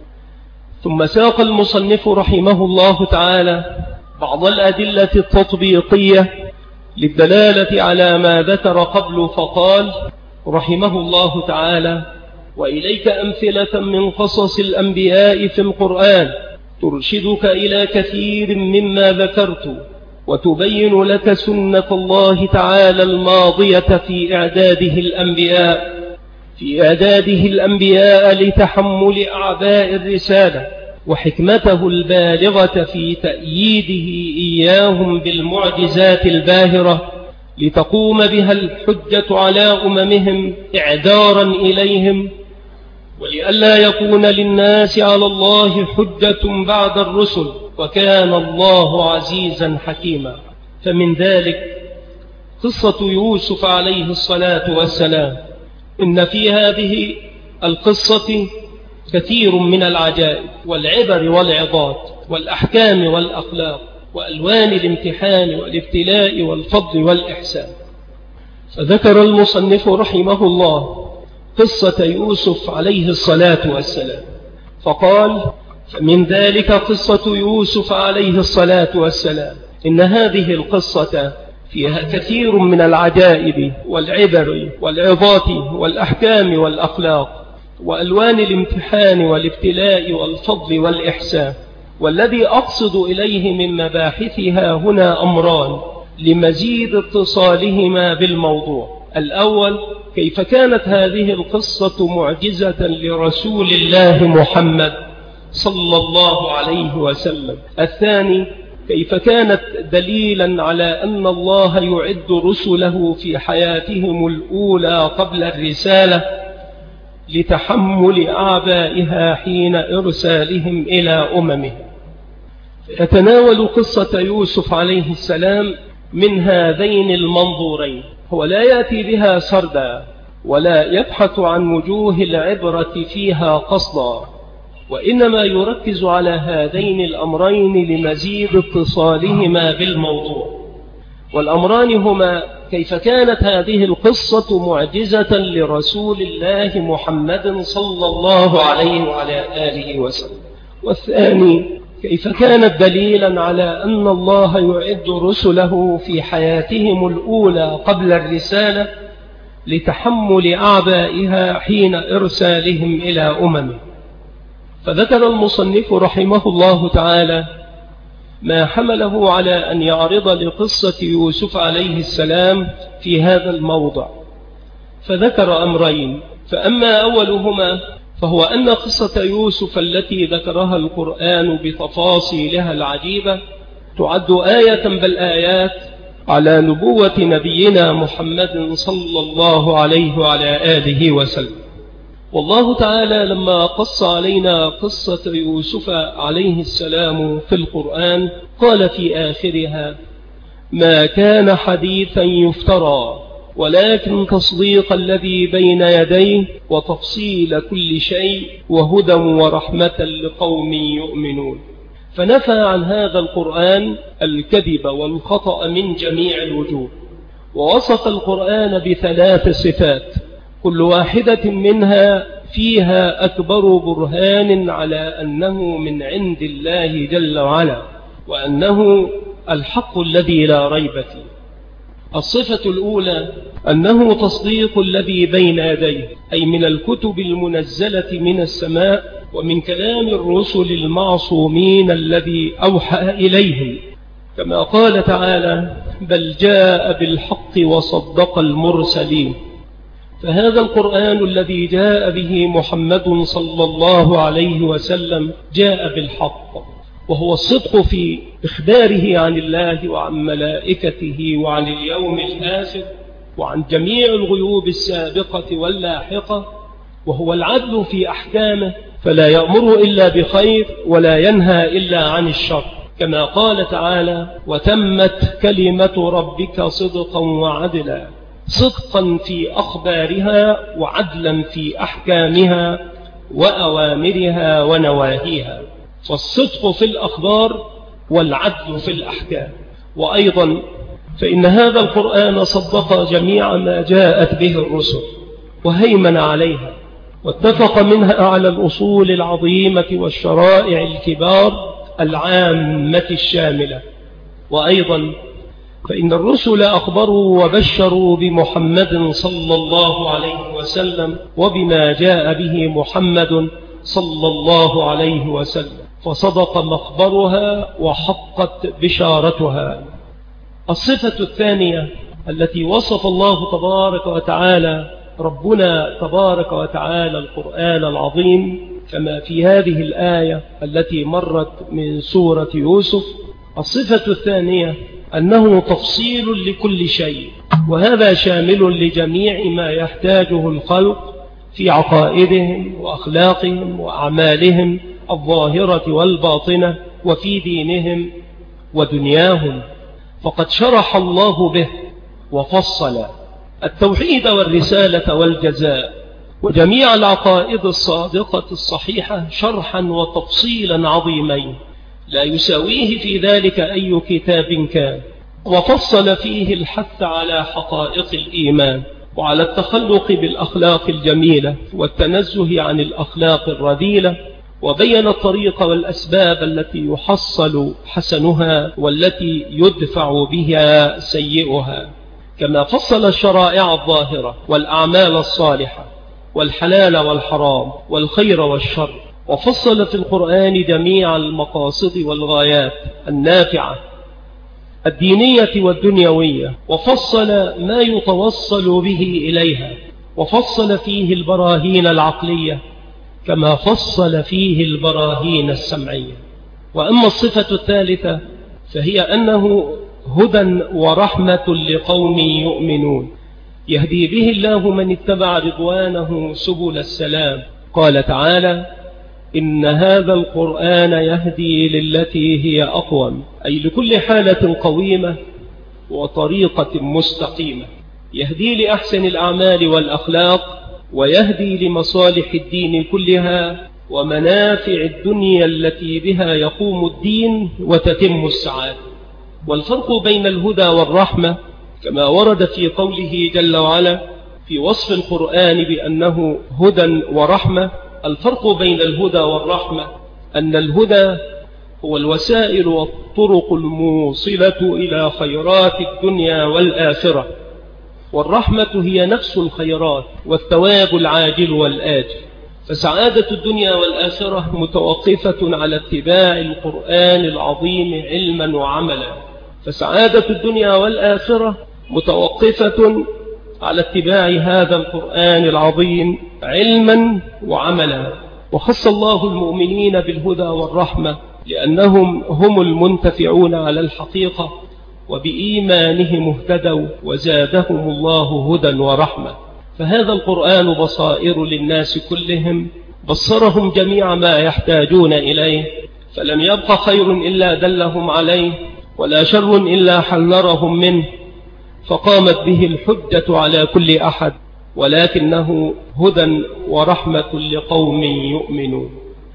ثم ساق المصنف رحمه الله تعالى بعض الأدلة التطبيقية للدلالة على ما ذكر قبل، فقال رحمه الله تعالى: وإليك أمثلة من قصص الأنبياء في القرآن ترشدك إلى كثير مما ذكرت وتبين لك سنة الله تعالى الماضية في إعداده الأنبياء في إعداده الأنبياء لتحمل أعباء الرسالة، وحكمته البالغة في تأييده إياهم بالمعجزات الباهرة لتقوم بها الحجة على أممهم إعذارا إليهم، ولئلا يكون للناس على الله حجة بعد الرسل، وكان الله عزيزا حكيما. فمن ذلك قصة يوسف عليه الصلاة والسلام. إن في هذه القصة كثير من العجائب والعبر والعظات والأحكام والأخلاق وألوان الامتحان والابتلاء والفضل والإحسان. فذكر المصنف رحمه الله قصة يوسف عليه الصلاة والسلام فقال: فمن ذلك قصة يوسف عليه الصلاة والسلام. إن هذه القصة فيها كثير من العجائب والعبر والعظات والأحكام والأخلاق وألوان الامتحان والابتلاء والفضل والإحسان. والذي أقصد إليه من مباحثها هنا أمران لمزيد اتصالهما بالموضوع. الأول: كيف كانت هذه القصة معجزة لرسول الله محمد صلى الله عليه وسلم. الثاني: كيف كانت دليلا على أن الله يعد رسله في حياتهم الأولى قبل الرسالة لتحمل أعبائها حين إرسالهم إلى أممهم. يتناول قصة يوسف عليه السلام من هذين المنظورين. هو لا يأتي بها سردا ولا يبحث عن وجوه العبرة فيها قصدا، وإنما يركز على هذين الأمرين لمزيد اتصالهما بالموضوع. والأمران هما: كيف كانت هذه القصة معجزة لرسول الله محمد صلى الله عليه وعلى آله وسلم. والثاني: كيف كانت دليلا على أن الله يعد رسله في حياتهم الأولى قبل الرسالة لتحمل أعبائها حين إرسالهم إلى أمم. فذكر المصنف رحمه الله تعالى ما حمله على أن يعرض لقصة يوسف عليه السلام في هذا الموضع. فذكر أمرين: فأما أولهما فهو أن قصة يوسف التي ذكرها القرآن بتفاصيلها العجيبة تعد آية بل آيات على نبوة نبينا محمد صلى الله عليه وعلى آله وسلم. والله تعالى لما قص علينا قصة يوسف عليه السلام في القرآن قال في آخرها: ما كان حديثا يفترى ولكن تصديق الذي بين يديه وتفصيل كل شيء وهدى ورحمة لقوم يؤمنون. فنفى عن هذا القرآن الكذب والخطأ من جميع الوجوه، ووصف القرآن بثلاث صفات كل واحدة منها فيها أكبر برهان على أنه من عند الله جل وعلا، وأنه الحق الذي لا ريب فيه. الصفة الأولى أنه تصديق الذي بين يديه، أي من الكتب المنزلة من السماء ومن كلام الرسل المعصومين الذي أوحى إليهم، كما قال تعالى: بل جاء بالحق وصدق المرسلين. فهذا القرآن الذي جاء به محمد صلى الله عليه وسلم جاء بالحق، وهو الصدق في إخباره عن الله وعن ملائكته وعن اليوم الآخر وعن جميع الغيوب السابقة واللاحقة، وهو العدل في أحكامه فلا يأمر إلا بخير ولا ينهى إلا عن الشر، كما قال تعالى: وتمت كلمة ربك صدقا وعدلا، صدقا في أخبارها وعدلا في أحكامها وأوامرها ونواهيها. والصدق في الأخبار والعدل في الأحكام. وأيضا فإن هذا القرآن صدق جميع ما جاءت به الرسل وهيمن عليها، واتفق منها على الأصول العظيمة والشرائع الكبار العامة الشاملة. وأيضا فإن الرسل أخبروا وبشروا بمحمد صلى الله عليه وسلم وبما جاء به محمد صلى الله عليه وسلم، فصدق مخبرها وحقت بشارتها. الصفة الثانية التي وصف الله تبارك وتعالى ربنا تبارك وتعالى القرآن العظيم كما في هذه الآية التي مرت من سورة يوسف، الصفة الثانية أنه تفصيل لكل شيء، وهذا شامل لجميع ما يحتاجه الخلق في عقائدهم وأخلاقهم وأعمالهم الظاهرة والباطنة وفي دينهم ودنياهم، فقد شرح الله به وفصل التوحيد والرسالة والجزاء وجميع العقائد الصادقة الصحيحة شرحا وتفصيلا عظيمين لا يساويه في ذلك أي كتاب كان، وفصل فيه الحث على حقائق الإيمان وعلى التخلق بالأخلاق الجميلة والتنزه عن الأخلاق الرذيلة، وبين الطريق والأسباب التي يحصل حسنها والتي يدفع بها سيئها، كما فصل الشرائع الظاهرة والأعمال الصالحة والحلال والحرام والخير والشر، وفصل في القرآن جميع المقاصد والغايات النافعة الدينية والدنيوية، وفصل ما يتوصل به إليها، وفصل فيه البراهين العقلية كما فصل فيه البراهين السمعية. وأما الصفة الثالثة فهي أنه هدى ورحمة لقوم يؤمنون يهدي به الله من اتبع رضوانه سبل السلام. قال تعالى: إن هذا القرآن يهدي للتي هي أقوم، أي لكل حالة قويمة وطريقة مستقيمة، يهدي لأحسن الأعمال والأخلاق، ويهدي لمصالح الدين كلها ومنافع الدنيا التي بها يقوم الدين وتتم السعادة. والفرق بين الهدى والرحمة كما ورد في قوله جل وعلا في وصف القرآن بأنه هدى ورحمة، الفرق بين الهدى والرحمة أن الهدى هو الوسائل والطرق الموصلة إلى خيرات الدنيا والآخرة، والرحمة هي نفس الخيرات والثواب العاجل والآجل. فسعادة الدنيا والآخرة متوقفة على اتباع القرآن العظيم علما وعملا، فسعادة الدنيا والآخرة متوقفة على اتباع هذا القرآن العظيم علما وعملا. وخص الله المؤمنين بالهدى والرحمة لأنهم هم المنتفعون على الحقيقة، وبإيمانهم اهتدوا وزادهم الله هدى ورحمة. فهذا القرآن بصائر للناس كلهم، بصرهم جميع ما يحتاجون إليه، فلم يبق خير إلا دلهم عليه، ولا شر إلا حذرهم منه، فقامت به الحجة على كل أحد، ولكنه هدى ورحمة لقوم يؤمنون.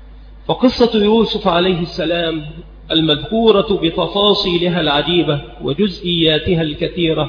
فقصة يوسف عليه السلام المذكورة بتفاصيلها العجيبة وجزئياتها الكثيرة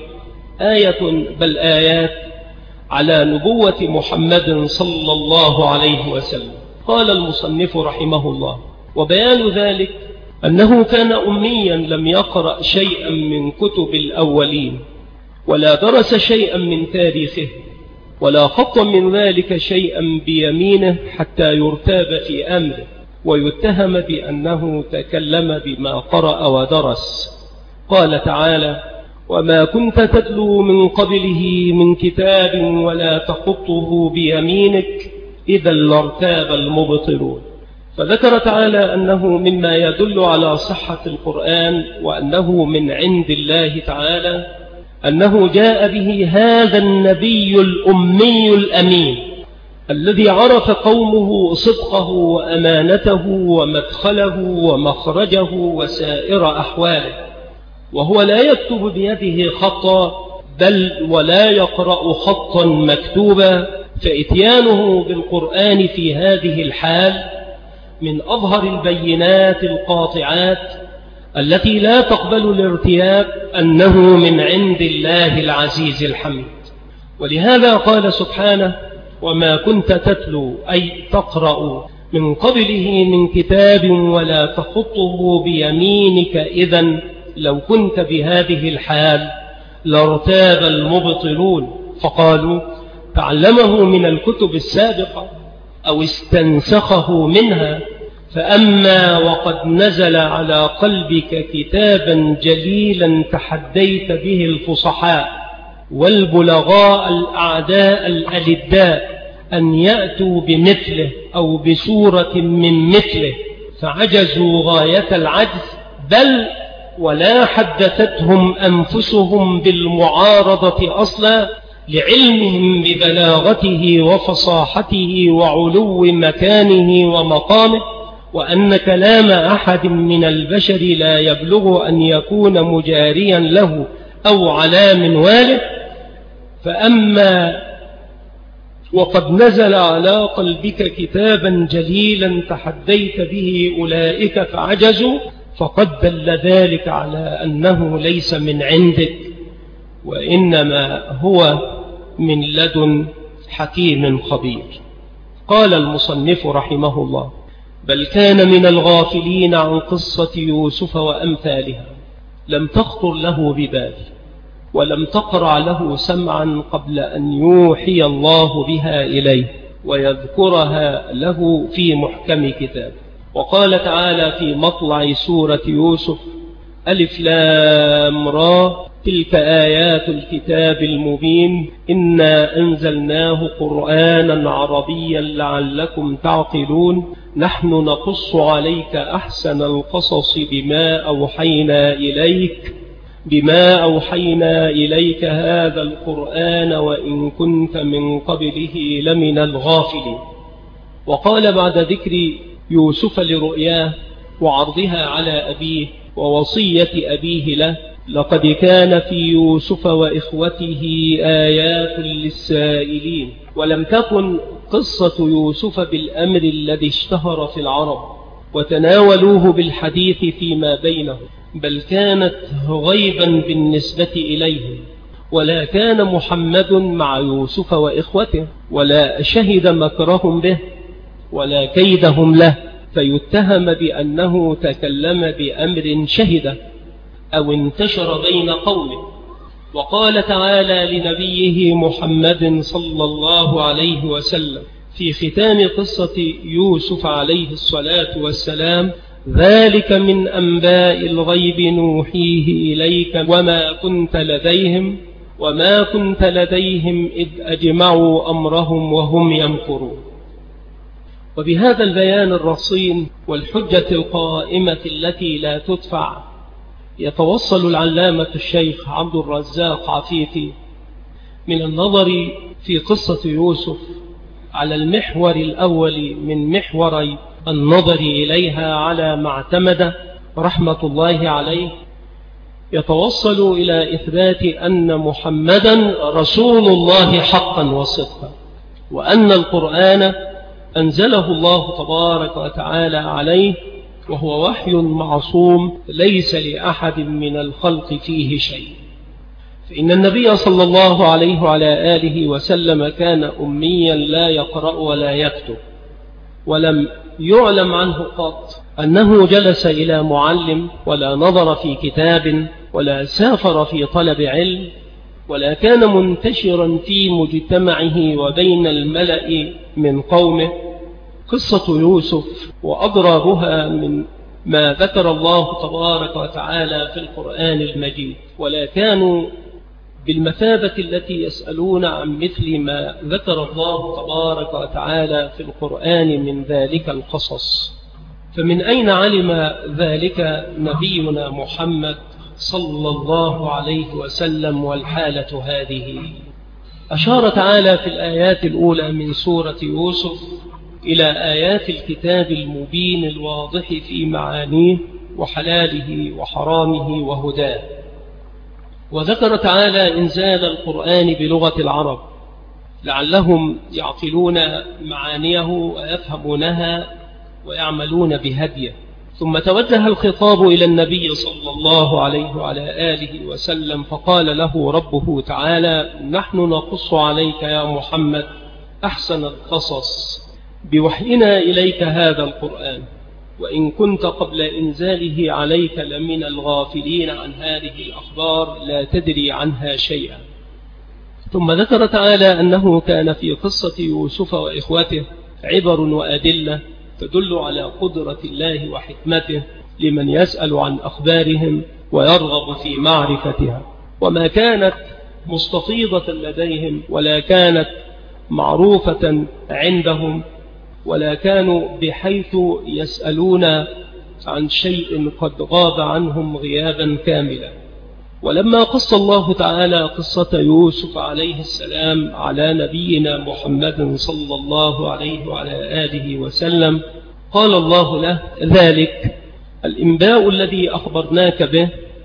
آية بل آيات على نبوة محمد صلى الله عليه وسلم. قال المصنف رحمه الله: وبيان ذلك أنه كان أميا لم يقرأ شيئا من كتب الأولين، ولا درس شيئا من تاريخه، ولا خط من ذلك شيئا بيمينه حتى يرتاب في أمره ويتهم بأنه تكلم بما قرأ ودرس. قال تعالى: وما كنت تتلو من قبله من كتاب ولا تخطه بيمينك إذا لارتاب المبطلون. فذكر تعالى أنه مما يدل على صحة القرآن وأنه من عند الله تعالى أنه جاء به هذا النبي الأمي الأمين الذي عرف قومه صدقه وأمانته ومدخله ومخرجه وسائر أحواله، وهو لا يكتب بيده خطا بل ولا يقرأ خطا مكتوبا، فإتيانه بالقرآن في هذه الحال من أظهر البينات القاطعات التي لا تقبل الارتياب أنه من عند الله العزيز الحميد. ولهذا قال سبحانه: وما كنت تتلو أي تقرأ من قبله من كتاب ولا تخطه بيمينك إذن لو كنت بهذه الحال لارتاب المبطلون، فقالوا تعلمه من الكتب السابقة أو استنسخه منها، فأما وقد نزل على قلبك كتابا جليلا تحديت به الفصحاء والبلغاء الأعداء الألداء أن يأتوا بمثله أو بسورة من مثله فعجزوا غاية العجز، بل ولا حدثتهم أنفسهم بالمعارضة أصلا لعلمهم ببلاغته وفصاحته وعلو مكانه ومقامه، وأن كلام أحد من البشر لا يبلغ أن يكون مجاريا له أو على منواله. فأما وقد نزل على قلبك كتابا جليلا تحديت به أولئك فعجزوا، فقد دل ذلك على أنه ليس من عندك، وإنما هو من لدن حكيم خبير. قال المصنف رحمه الله: بل كان من الغافلين عن قصة يوسف وأمثالها، لم تخطر له ببال ولم تقرع له سمعا قبل أن يوحي الله بها إليه ويذكرها له في محكم كتاب. وقال تعالى في مطلع سورة يوسف: ألف لام را تلك آيات الكتاب المبين إنا أنزلناه قرآنا عربيا لعلكم تعقلون نحن نقص عليك أحسن القصص بما أوحينا إليك بما أوحينا إليك هذا القرآن وإن كنت من قبله لمن الغافلين. وقال بعد ذكر يوسف لرؤياه وعرضها على أبيه ووصية أبيه له: لقد كان في يوسف وإخوته آيات للسائلين. ولم تكن قصة يوسف بالأمر الذي اشتهر في العرب وتناولوه بالحديث فيما بينهم، بل كانت غيبا بالنسبة إليهم، ولا كان محمد مع يوسف وإخوته، ولا شهد مكرهم به ولا كيدهم له فيتهم بأنه تكلم بأمر شهده أو انتشر بين قومه. وقال تعالى لنبيه محمد صلى الله عليه وسلم في ختام قصة يوسف عليه الصلاة والسلام: ذلك من أنباء الغيب نوحيه إليك وما كنت لديهم وما كنت لديهم إذ أجمعوا أمرهم وهم يمكرون. وبهذا البيان الرصين والحجة القائمة التي لا تدفع يتوصل العلامة الشيخ عبد الرزاق عفيفي من النظر في قصة يوسف على المحور الأول من محوري النظر إليها على ما اعتمد رحمة الله عليه، يتوصل إلى إثبات أن محمدا رسول الله حقا وصدقا، وأن القرآن أنزله الله تبارك وتعالى عليه وهو وحي معصوم ليس لأحد من الخلق فيه شيء. فإن النبي صلى الله عليه وعلى آله وسلم كان أميا لا يقرأ ولا يكتب، ولم يعلم عنه قط أنه جلس إلى معلم ولا نظر في كتاب ولا سافر في طلب علم، ولا كان منتشرا في مجتمعه وبين الملأ من قومه. قصة يوسف وأضرابها من ما ذكر الله تبارك وتعالى في القرآن المجيد، ولا كانوا بالمثابة التي يسألون عن مثل ما ذكر الله تبارك وتعالى في القرآن من ذلك القصص. فمن أين علم ذلك نبينا محمد صلى الله عليه وسلم والحالة هذه؟ أشار تعالى في الآيات الأولى من سورة يوسف إلى آيات الكتاب المبين الواضح في معانيه وحلاله وحرامه وهداه، وذكر تعالى إنزال القرآن بلغة العرب لعلهم يعقلون معانيه ويفهمونها ويعملون بهديه. ثم توجه الخطاب إلى النبي صلى الله عليه وعلى آله وسلم فقال له ربه تعالى: نحن نقص عليك يا محمد أحسن القصص بوحينا إليك هذا القرآن وإن كنت قبل إنزاله عليك لمن الغافلين عن هذه الأخبار لا تدري عنها شيئا. ثم ذكر تعالى أنه كان في قصة يوسف وإخوته عبر وأدلة تدل على قدرة الله وحكمته لمن يسأل عن أخبارهم ويرغب في معرفتها، وما كانت مستفيضة لديهم ولا كانت معروفة عندهم ولا كانوا بحيث يسألون عن شيء قد غاب عنهم غيابا كاملا. ولما قص الله تعالى قصة يوسف عليه السلام على نبينا محمد صلى الله عليه وعلى آله وسلم قال الله له: ذلك الإنباء الذي أخبرناك به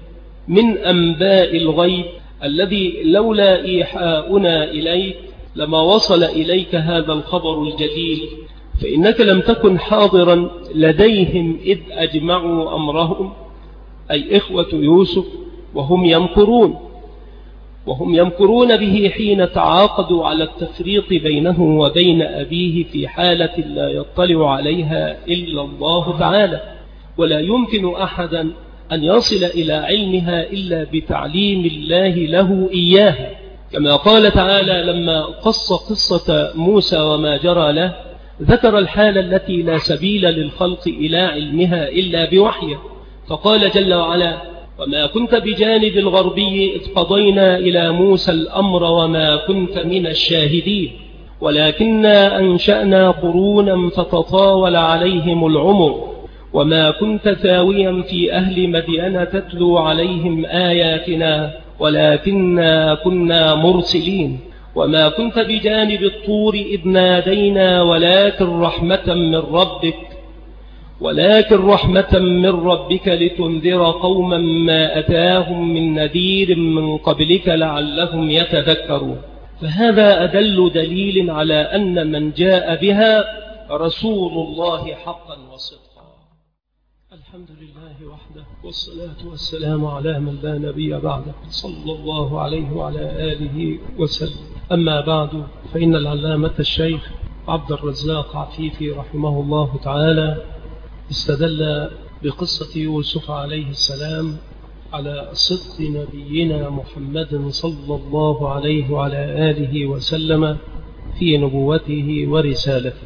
من أنباء الغيب الذي لولا إيحاؤنا إليك لما وصل إليك هذا الخبر الجليل، فإنك لم تكن حاضرا لديهم إذ أجمعوا أمرهم، أي إخوة يوسف، وهم يمكرون وهم يمكرون به حين تعاقدوا على التفريق بينه وبين أبيه في حالة لا يطلع عليها إلا الله تعالى، ولا يمكن أحدا أن يصل إلى علمها إلا بتعليم الله له إياها، كما قال تعالى لما قص قصة موسى وما جرى له ذكر الحالة التي لا سبيل للخلق إلى علمها إلا بوحيه، فقال جل وعلا: وما كنت بجانب الغربي إذ قضينا إلى موسى الأمر وما كنت من الشاهدين ولكننا أنشأنا قرونا فتطاول عليهم العمر وما كنت ثاويا في أهل مدين تتلو عليهم آياتنا ولكننا كنا مرسلين وما كنت بجانب الطور إذ نادينا ولكن رحمة من ربك ولكن رحمة من ربك لتنذر قوما ما أتاهم من نذير من قبلك لعلهم يتذكرون. فهذا أدل دليل على أن من جاء بها رسول الله حقا وصدقا. الحمد لله وحده والصلاة والسلام على من لا نبي بعده صلى الله عليه وعلى آله وسلم. أما بعد، فإن العلامة الشيخ عبد الرزاق عفيفي رحمه الله تعالى استدل بقصة يوسف عليه السلام على صدق نبينا محمد صلى الله عليه وعلى آله وسلم في نبوته ورسالته،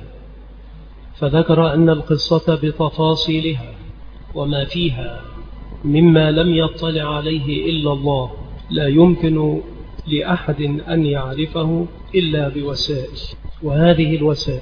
فذكر أن القصة بتفاصيلها وما فيها مما لم يطلع عليه إلا الله لا يمكن لأحد أن يعرفه إلا بوسائل، وهذه الوسائل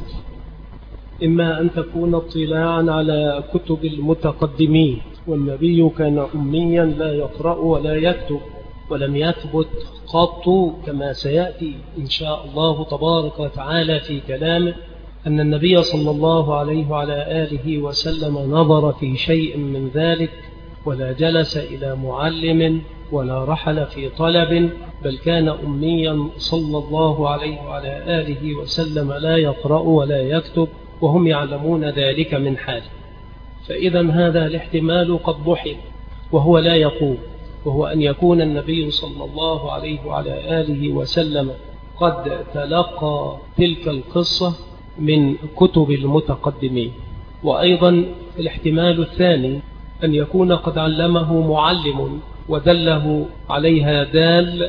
إما أن تكون اطلاعا على كتب المتقدمين، والنبي كان أميا لا يقرأ ولا يكتب، ولم يثبت قط كما سيأتي إن شاء الله تبارك وتعالى في كلامه أن النبي صلى الله عليه وعلى آله وسلم نظر في شيء من ذلك ولا جلس إلى معلم ولا رحل في طلب، بل كان أميا صلى الله عليه وعلى آله وسلم لا يقرأ ولا يكتب وهم يعلمون ذلك من حاله. فإذا هذا الاحتمال قد ضحك وهو لا يقوم، وهو أن يكون النبي صلى الله عليه وعلى آله وسلم قد تلقى تلك القصة من كتب المتقدمين. وأيضا الاحتمال الثاني أن يكون قد علمه معلم ودله عليها دال،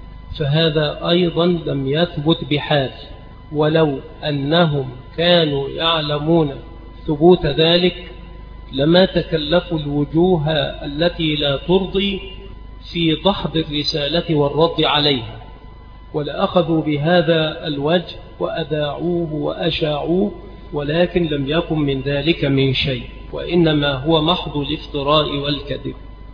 فهذا أيضا لم يثبت بحال، ولو أنهم كانوا يعلمون ثبوت ذلك لما تكلفوا الوجوه التي لا ترضي في دحض الرسالة والرد عليها، ولأخذوا بهذا الوجه وأذاعوه وأشاعوه، ولكن لم يكن من ذلك من شيء، وإنما هو محض الافتراء والكذب.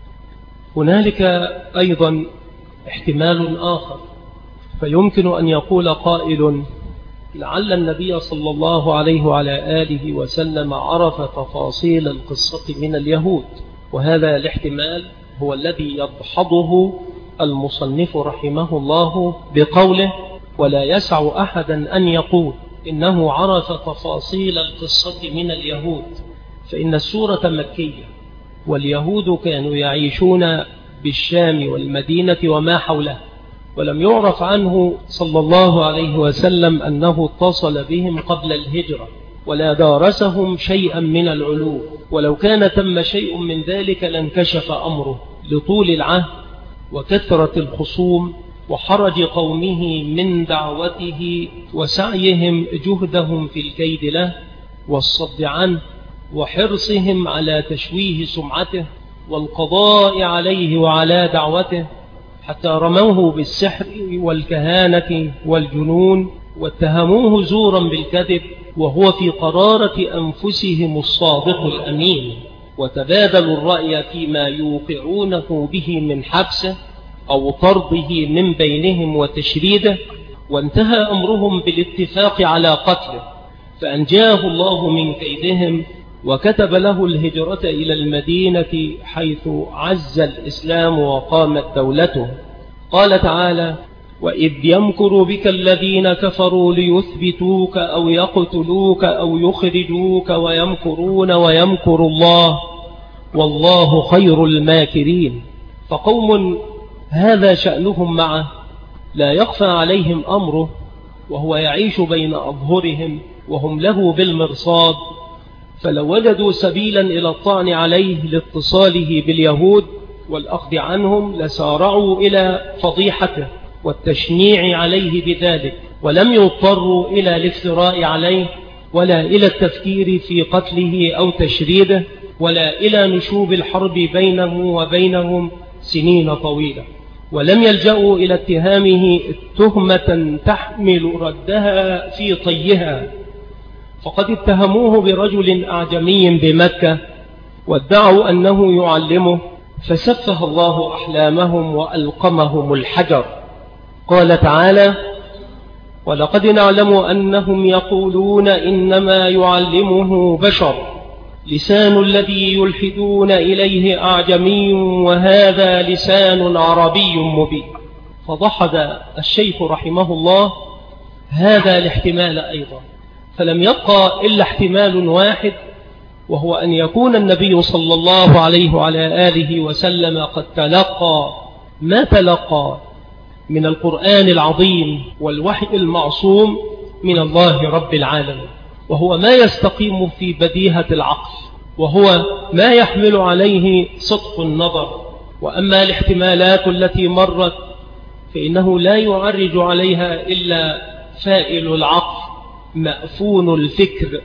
هنالك أيضا احتمال آخر، فيمكن أن يقول قائل: لعل النبي صلى الله عليه وعلى آله وسلم عرف تفاصيل القصة من اليهود، وهذا الاحتمال هو الذي يدحضه المصنف رحمه الله بقوله: ولا يسع أحدا أن يقول إنه عرف تفاصيل القصة من اليهود، فإن السورة مكية، واليهود كانوا يعيشون بالشام والمدينة وما حولها، ولم يعرف عنه صلى الله عليه وسلم أنه اتصل بهم قبل الهجرة ولا دارسهم شيئا من العلوم، ولو كان تم شيء من ذلك لانكشف أمره لطول العهد وكثرة الخصوم وحرج قومه من دعوته وسعيهم جهدهم في الكيد له والصد عنه وحرصهم على تشويه سمعته والقضاء عليه وعلى دعوته، حتى رموه بالسحر والكهانة والجنون واتهموه زورا بالكذب وهو في قرارة أنفسهم الصادق الأمين، وتبادلوا الرأي فيما يوقعونه به من حبسه أو طرده من بينهم وتشريده، وانتهى أمرهم بالاتفاق على قتله، فأنجاه الله من كيدهم وكتب له الهجرة إلى المدينة حيث عز الإسلام وقامت دولته. قال تعالى: وإذ يمكر بك الذين كفروا ليثبتوك أو يقتلوك أو يخرجوك ويمكرون ويمكر الله والله خير الماكرين. فقوم هذا شأنهم معه لا يخفى عليهم أمره، وهو يعيش بين أظهرهم وهم له بالمرصاد، فلو وجدوا سبيلا إلى الطعن عليه لاتصاله باليهود والأخذ عنهم لسارعوا إلى فضيحته والتشنيع عليه بذلك، ولم يضطروا إلى الافتراء عليه ولا إلى التفكير في قتله أو تشريده ولا إلى نشوب الحرب بينه وبينهم سنين طويلة، ولم يلجأوا إلى اتهامه تهمة تحمل ردها في طيها، فقد اتهموه برجل أعجمي بمكة وادعوا أنه يعلمه، فسفه الله أحلامهم وألقمهم الحجر. قال تعالى: ولقد نعلم أنهم يقولون إنما يعلمه بشر لسان الذي يلحدون إليه أعجمي وهذا لسان عربي مبين. فضحد الشيخ رحمه الله هذا الاحتمال أيضا، فلم يبقى إلا احتمال واحد، وهو أن يكون النبي صلى الله عليه وعلى آله وسلم قد تلقى ما تلقى من القرآن العظيم والوحي المعصوم من الله رب العالمين، وهو ما يستقيم في بديهة العقل، وهو ما يحمل عليه صدق النظر. وأما الاحتمالات التي مرت فإنه لا يعرج عليها إلا فائل العقل مأفون الفكر،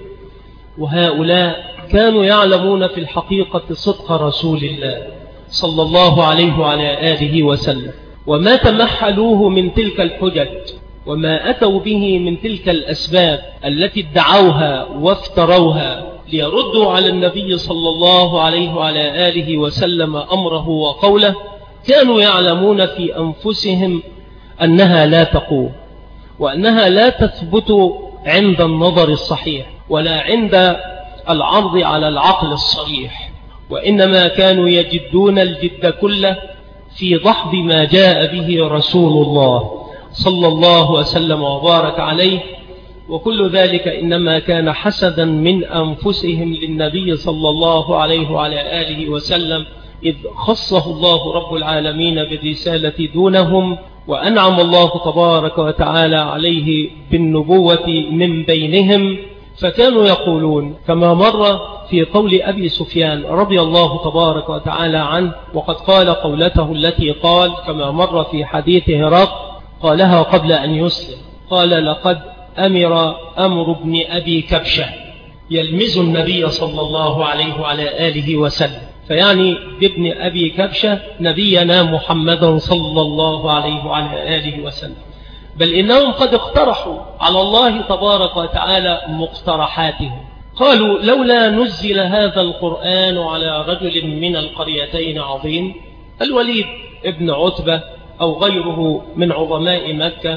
وهؤلاء كانوا يعلمون في الحقيقة صدق رسول الله صلى الله عليه وعلى آله وسلم، وما تمحلوه من تلك الحجج وما أتوا به من تلك الأسباب التي ادعوها وافتروها ليردوا على النبي صلى الله عليه وعلى آله وسلم أمره وقوله، كانوا يعلمون في أنفسهم أنها لا تقوم، وأنها لا تثبت عند النظر الصحيح ولا عند العرض على العقل الصريح، وإنما كانوا يجدون الجد كله في ضحض ما جاء به رسول الله صلى الله وسلم وبارك عليه، وكل ذلك إنما كان حسدا من أنفسهم للنبي صلى الله عليه وعلى آله وسلم، إذ خصه الله رب العالمين بالرسالة دونهم، وأنعم الله تبارك وتعالى عليه بالنبوة من بينهم. فكانوا يقولون كما مر في قول أبي سفيان رضي الله تبارك وتعالى عنه، وقد قال قولته التي قال كما مر في حديث هرقل قالها قبل أن يسلم، قال: لقد أمر أمر ابن أبي كبشة يلمز النبي صلى الله عليه وعلى آله وسلم، فيعني بابن أبي كبشة نبينا محمدا صلى الله عليه وعلى آله وسلم، بل إنهم قد اقترحوا على الله تبارك وتعالى مقترحاتهم، قالوا: لولا نزل هذا القرآن على رجل من القريتين عظيم، الوليد ابن عتبة أو غيره من عظماء مكة،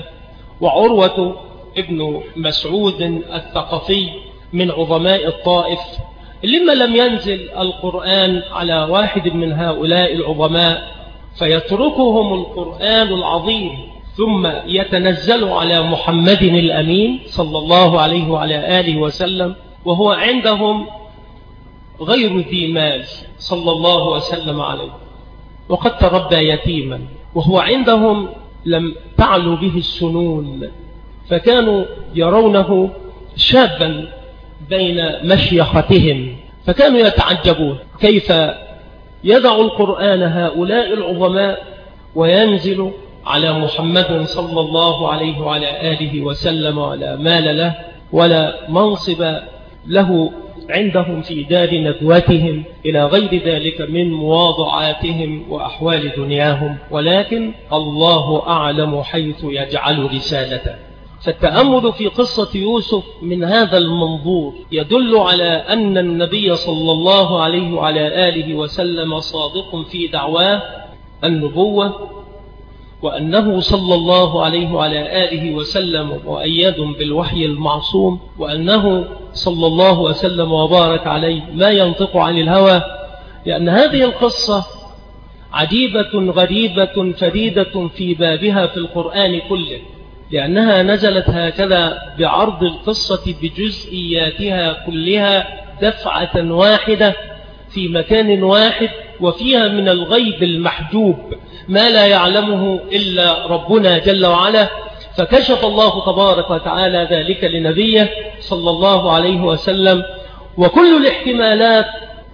وعروة ابن مسعود الثقفي من عظماء الطائف، لما لم ينزل القرآن على واحد من هؤلاء العظماء فيتركهم القرآن العظيم ثم يتنزل على محمد الأمين صلى الله عليه وعلى آله وسلم وهو عندهم غير ذي مال صلى الله وسلم عليه، وقد تربى يتيما، وهو عندهم لم تعلو به السنون، فكانوا يرونه شابا بين مشيختهم، فكانوا يتعجبون كيف يدع القرآن هؤلاء العظماء وينزل على محمد صلى الله عليه وعلى آله وسلم، ولا مال له ولا منصب له عندهم في دار ندوتهم إلى غير ذلك من مواضعاتهم وأحوال دنياهم، ولكن الله أعلم حيث يجعل رسالته. فالتأمل في قصة يوسف من هذا المنظور يدل على أن النبي صلى الله عليه وعلى آله وسلم صادق في دعواه النبوة، وأنه صلى الله عليه وعلى آله وسلم مؤيد بالوحي المعصوم، وأنه صلى الله وسلم وبارك عليه ما ينطق عن الهوى، لأن هذه القصة عجيبة غريبة فريدة في بابها في القرآن كله، لأنها نزلت هكذا بعرض القصة بجزئياتها كلها دفعة واحدة في مكان واحد، وفيها من الغيب المحجوب ما لا يعلمه إلا ربنا جل وعلا. فكشف الله تبارك وتعالى ذلك لنبيه صلى الله عليه وسلم، وكل الاحتمالات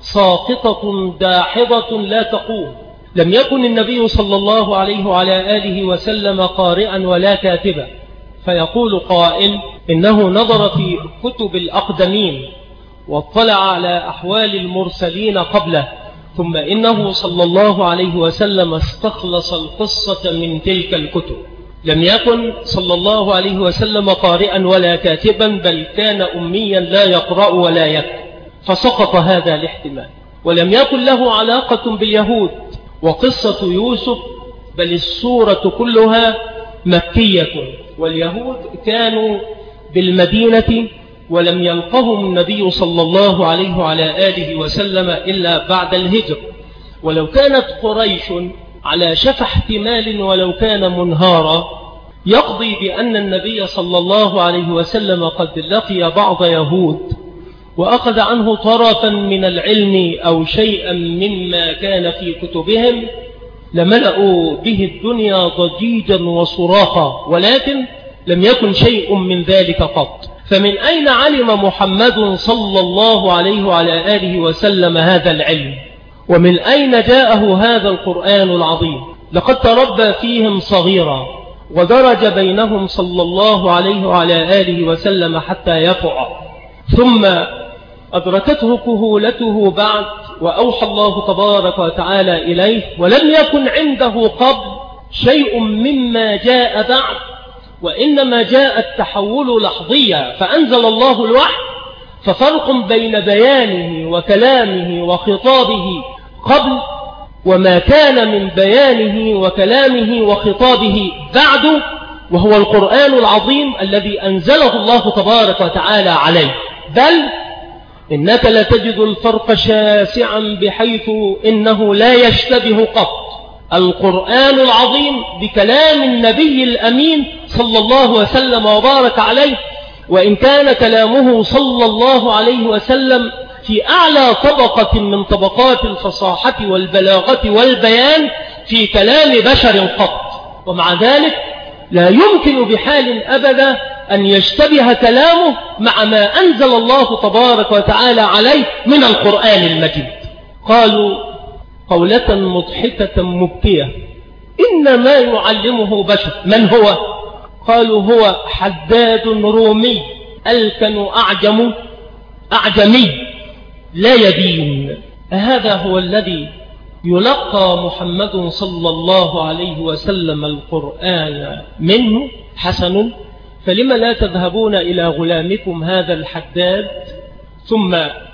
ساقطة داحضة لا تقوم. لم يكن النبي صلى الله عليه وعلى آله وسلم قارئا ولا كاتبا، فيقول قائل إنه نظر في كتب الأقدمين واطلع على أحوال المرسلين قبله، ثم إنه صلى الله عليه وسلم استخلص القصة من تلك الكتب. لم يكن صلى الله عليه وسلم قارئا ولا كاتبا، بل كان أميا لا يقرأ ولا يكتب، فسقط هذا الاحتمال. ولم يكن له علاقة باليهود، وقصة يوسف بل السورة كلها مكية، واليهود كانوا بالمدينة ولم يلقهم النبي صلى الله عليه وعلى آله وسلم إلا بعد الهجر. ولو كانت قريش على شفا احتمال ولو كان منهارا يقضي بأن النبي صلى الله عليه وسلم قد لقي بعض يهود وأخذ عنه طرفا من العلم أو شيئا مما كان في كتبهم، لملأوا به الدنيا ضجيجا وصراخا، ولكن لم يكن شيء من ذلك قط. فمن أين علم محمد صلى الله عليه وعلى آله وسلم هذا العلم؟ ومن أين جاءه هذا القرآن العظيم؟ لقد تربى فيهم صغيرا، ودرج بينهم صلى الله عليه وعلى آله وسلم حتى يفع، ثم أدركته كهولته بعد، وأوحى الله تبارك وتعالى إليه، ولم يكن عنده قبل شيء مما جاء بعد، وإنما جاء التحول لحظيا، فأنزل الله الوحي. ففرق بين بيانه وكلامه وخطابه قبل، وما كان من بيانه وكلامه وخطابه بعد، وهو القرآن العظيم الذي أنزله الله تبارك وتعالى عليه. بل إنك لتجد الفرق شاسعا بحيث إنه لا يشتبه قط القرآن العظيم بكلام النبي الأمين صلى الله وسلم وبارك عليه، وإن كان كلامه صلى الله عليه وسلم في أعلى طبقة من طبقات الفصاحة والبلاغة والبيان في كلام بشر قط، ومع ذلك لا يمكن بحال أبدا أن يشتبه كلامه مع ما أنزل الله تبارك وتعالى عليه من القرآن المجيد. قالوا قولة مضحكة مبكية، إنما يعلمه بشر. من هو؟ قالوا هو حداد رومي ألكن أعجم أعجمي لا يدين. هذا هو الذي يلقى محمد صلى الله عليه وسلم القرآن منه؟ حسن، فلما لا تذهبون إلى غلامكم هذا الحداد، ثم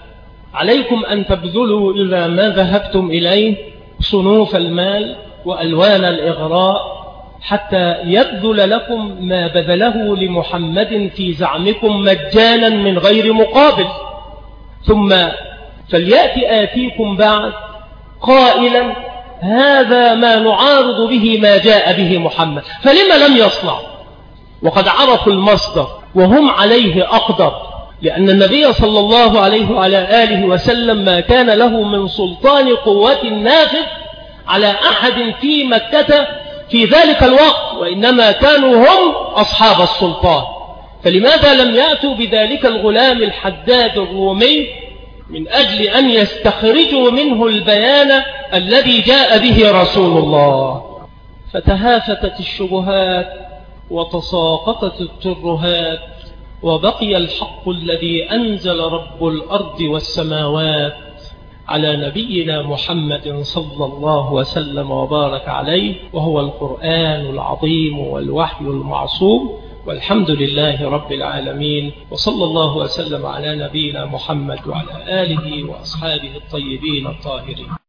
عليكم أن تبذلوا إلى ما ذهبتم إليه صنوف المال وألوان الإغراء حتى يبذل لكم ما بذله لمحمد في زعمكم مجانا من غير مقابل، ثم فليأتي آتيكم بعد قائلا هذا ما نعارض به ما جاء به محمد، فلما لم يصنع؟ وقد عرفوا المصدر وهم عليه أقدر، لأن النبي صلى الله عليه وعلى آله وسلم ما كان له من سلطان قوة نافذ على أحد في مكة في ذلك الوقت، وإنما كانوا هم أصحاب السلطان. فلماذا لم يأتوا بذلك الغلام الحداد الرومي من أجل أن يستخرجوا منه البيان الذي جاء به رسول الله؟ فتهافتت الشبهات وتساقطت الترهات، وبقي الحق الذي أنزل رب الأرض والسماوات على نبينا محمد صلى الله وسلم وبارك عليه، وهو القرآن العظيم والوحي المعصوم. والحمد لله رب العالمين، وصلى الله وسلم على نبينا محمد وعلى آله وأصحابه الطيبين الطاهرين.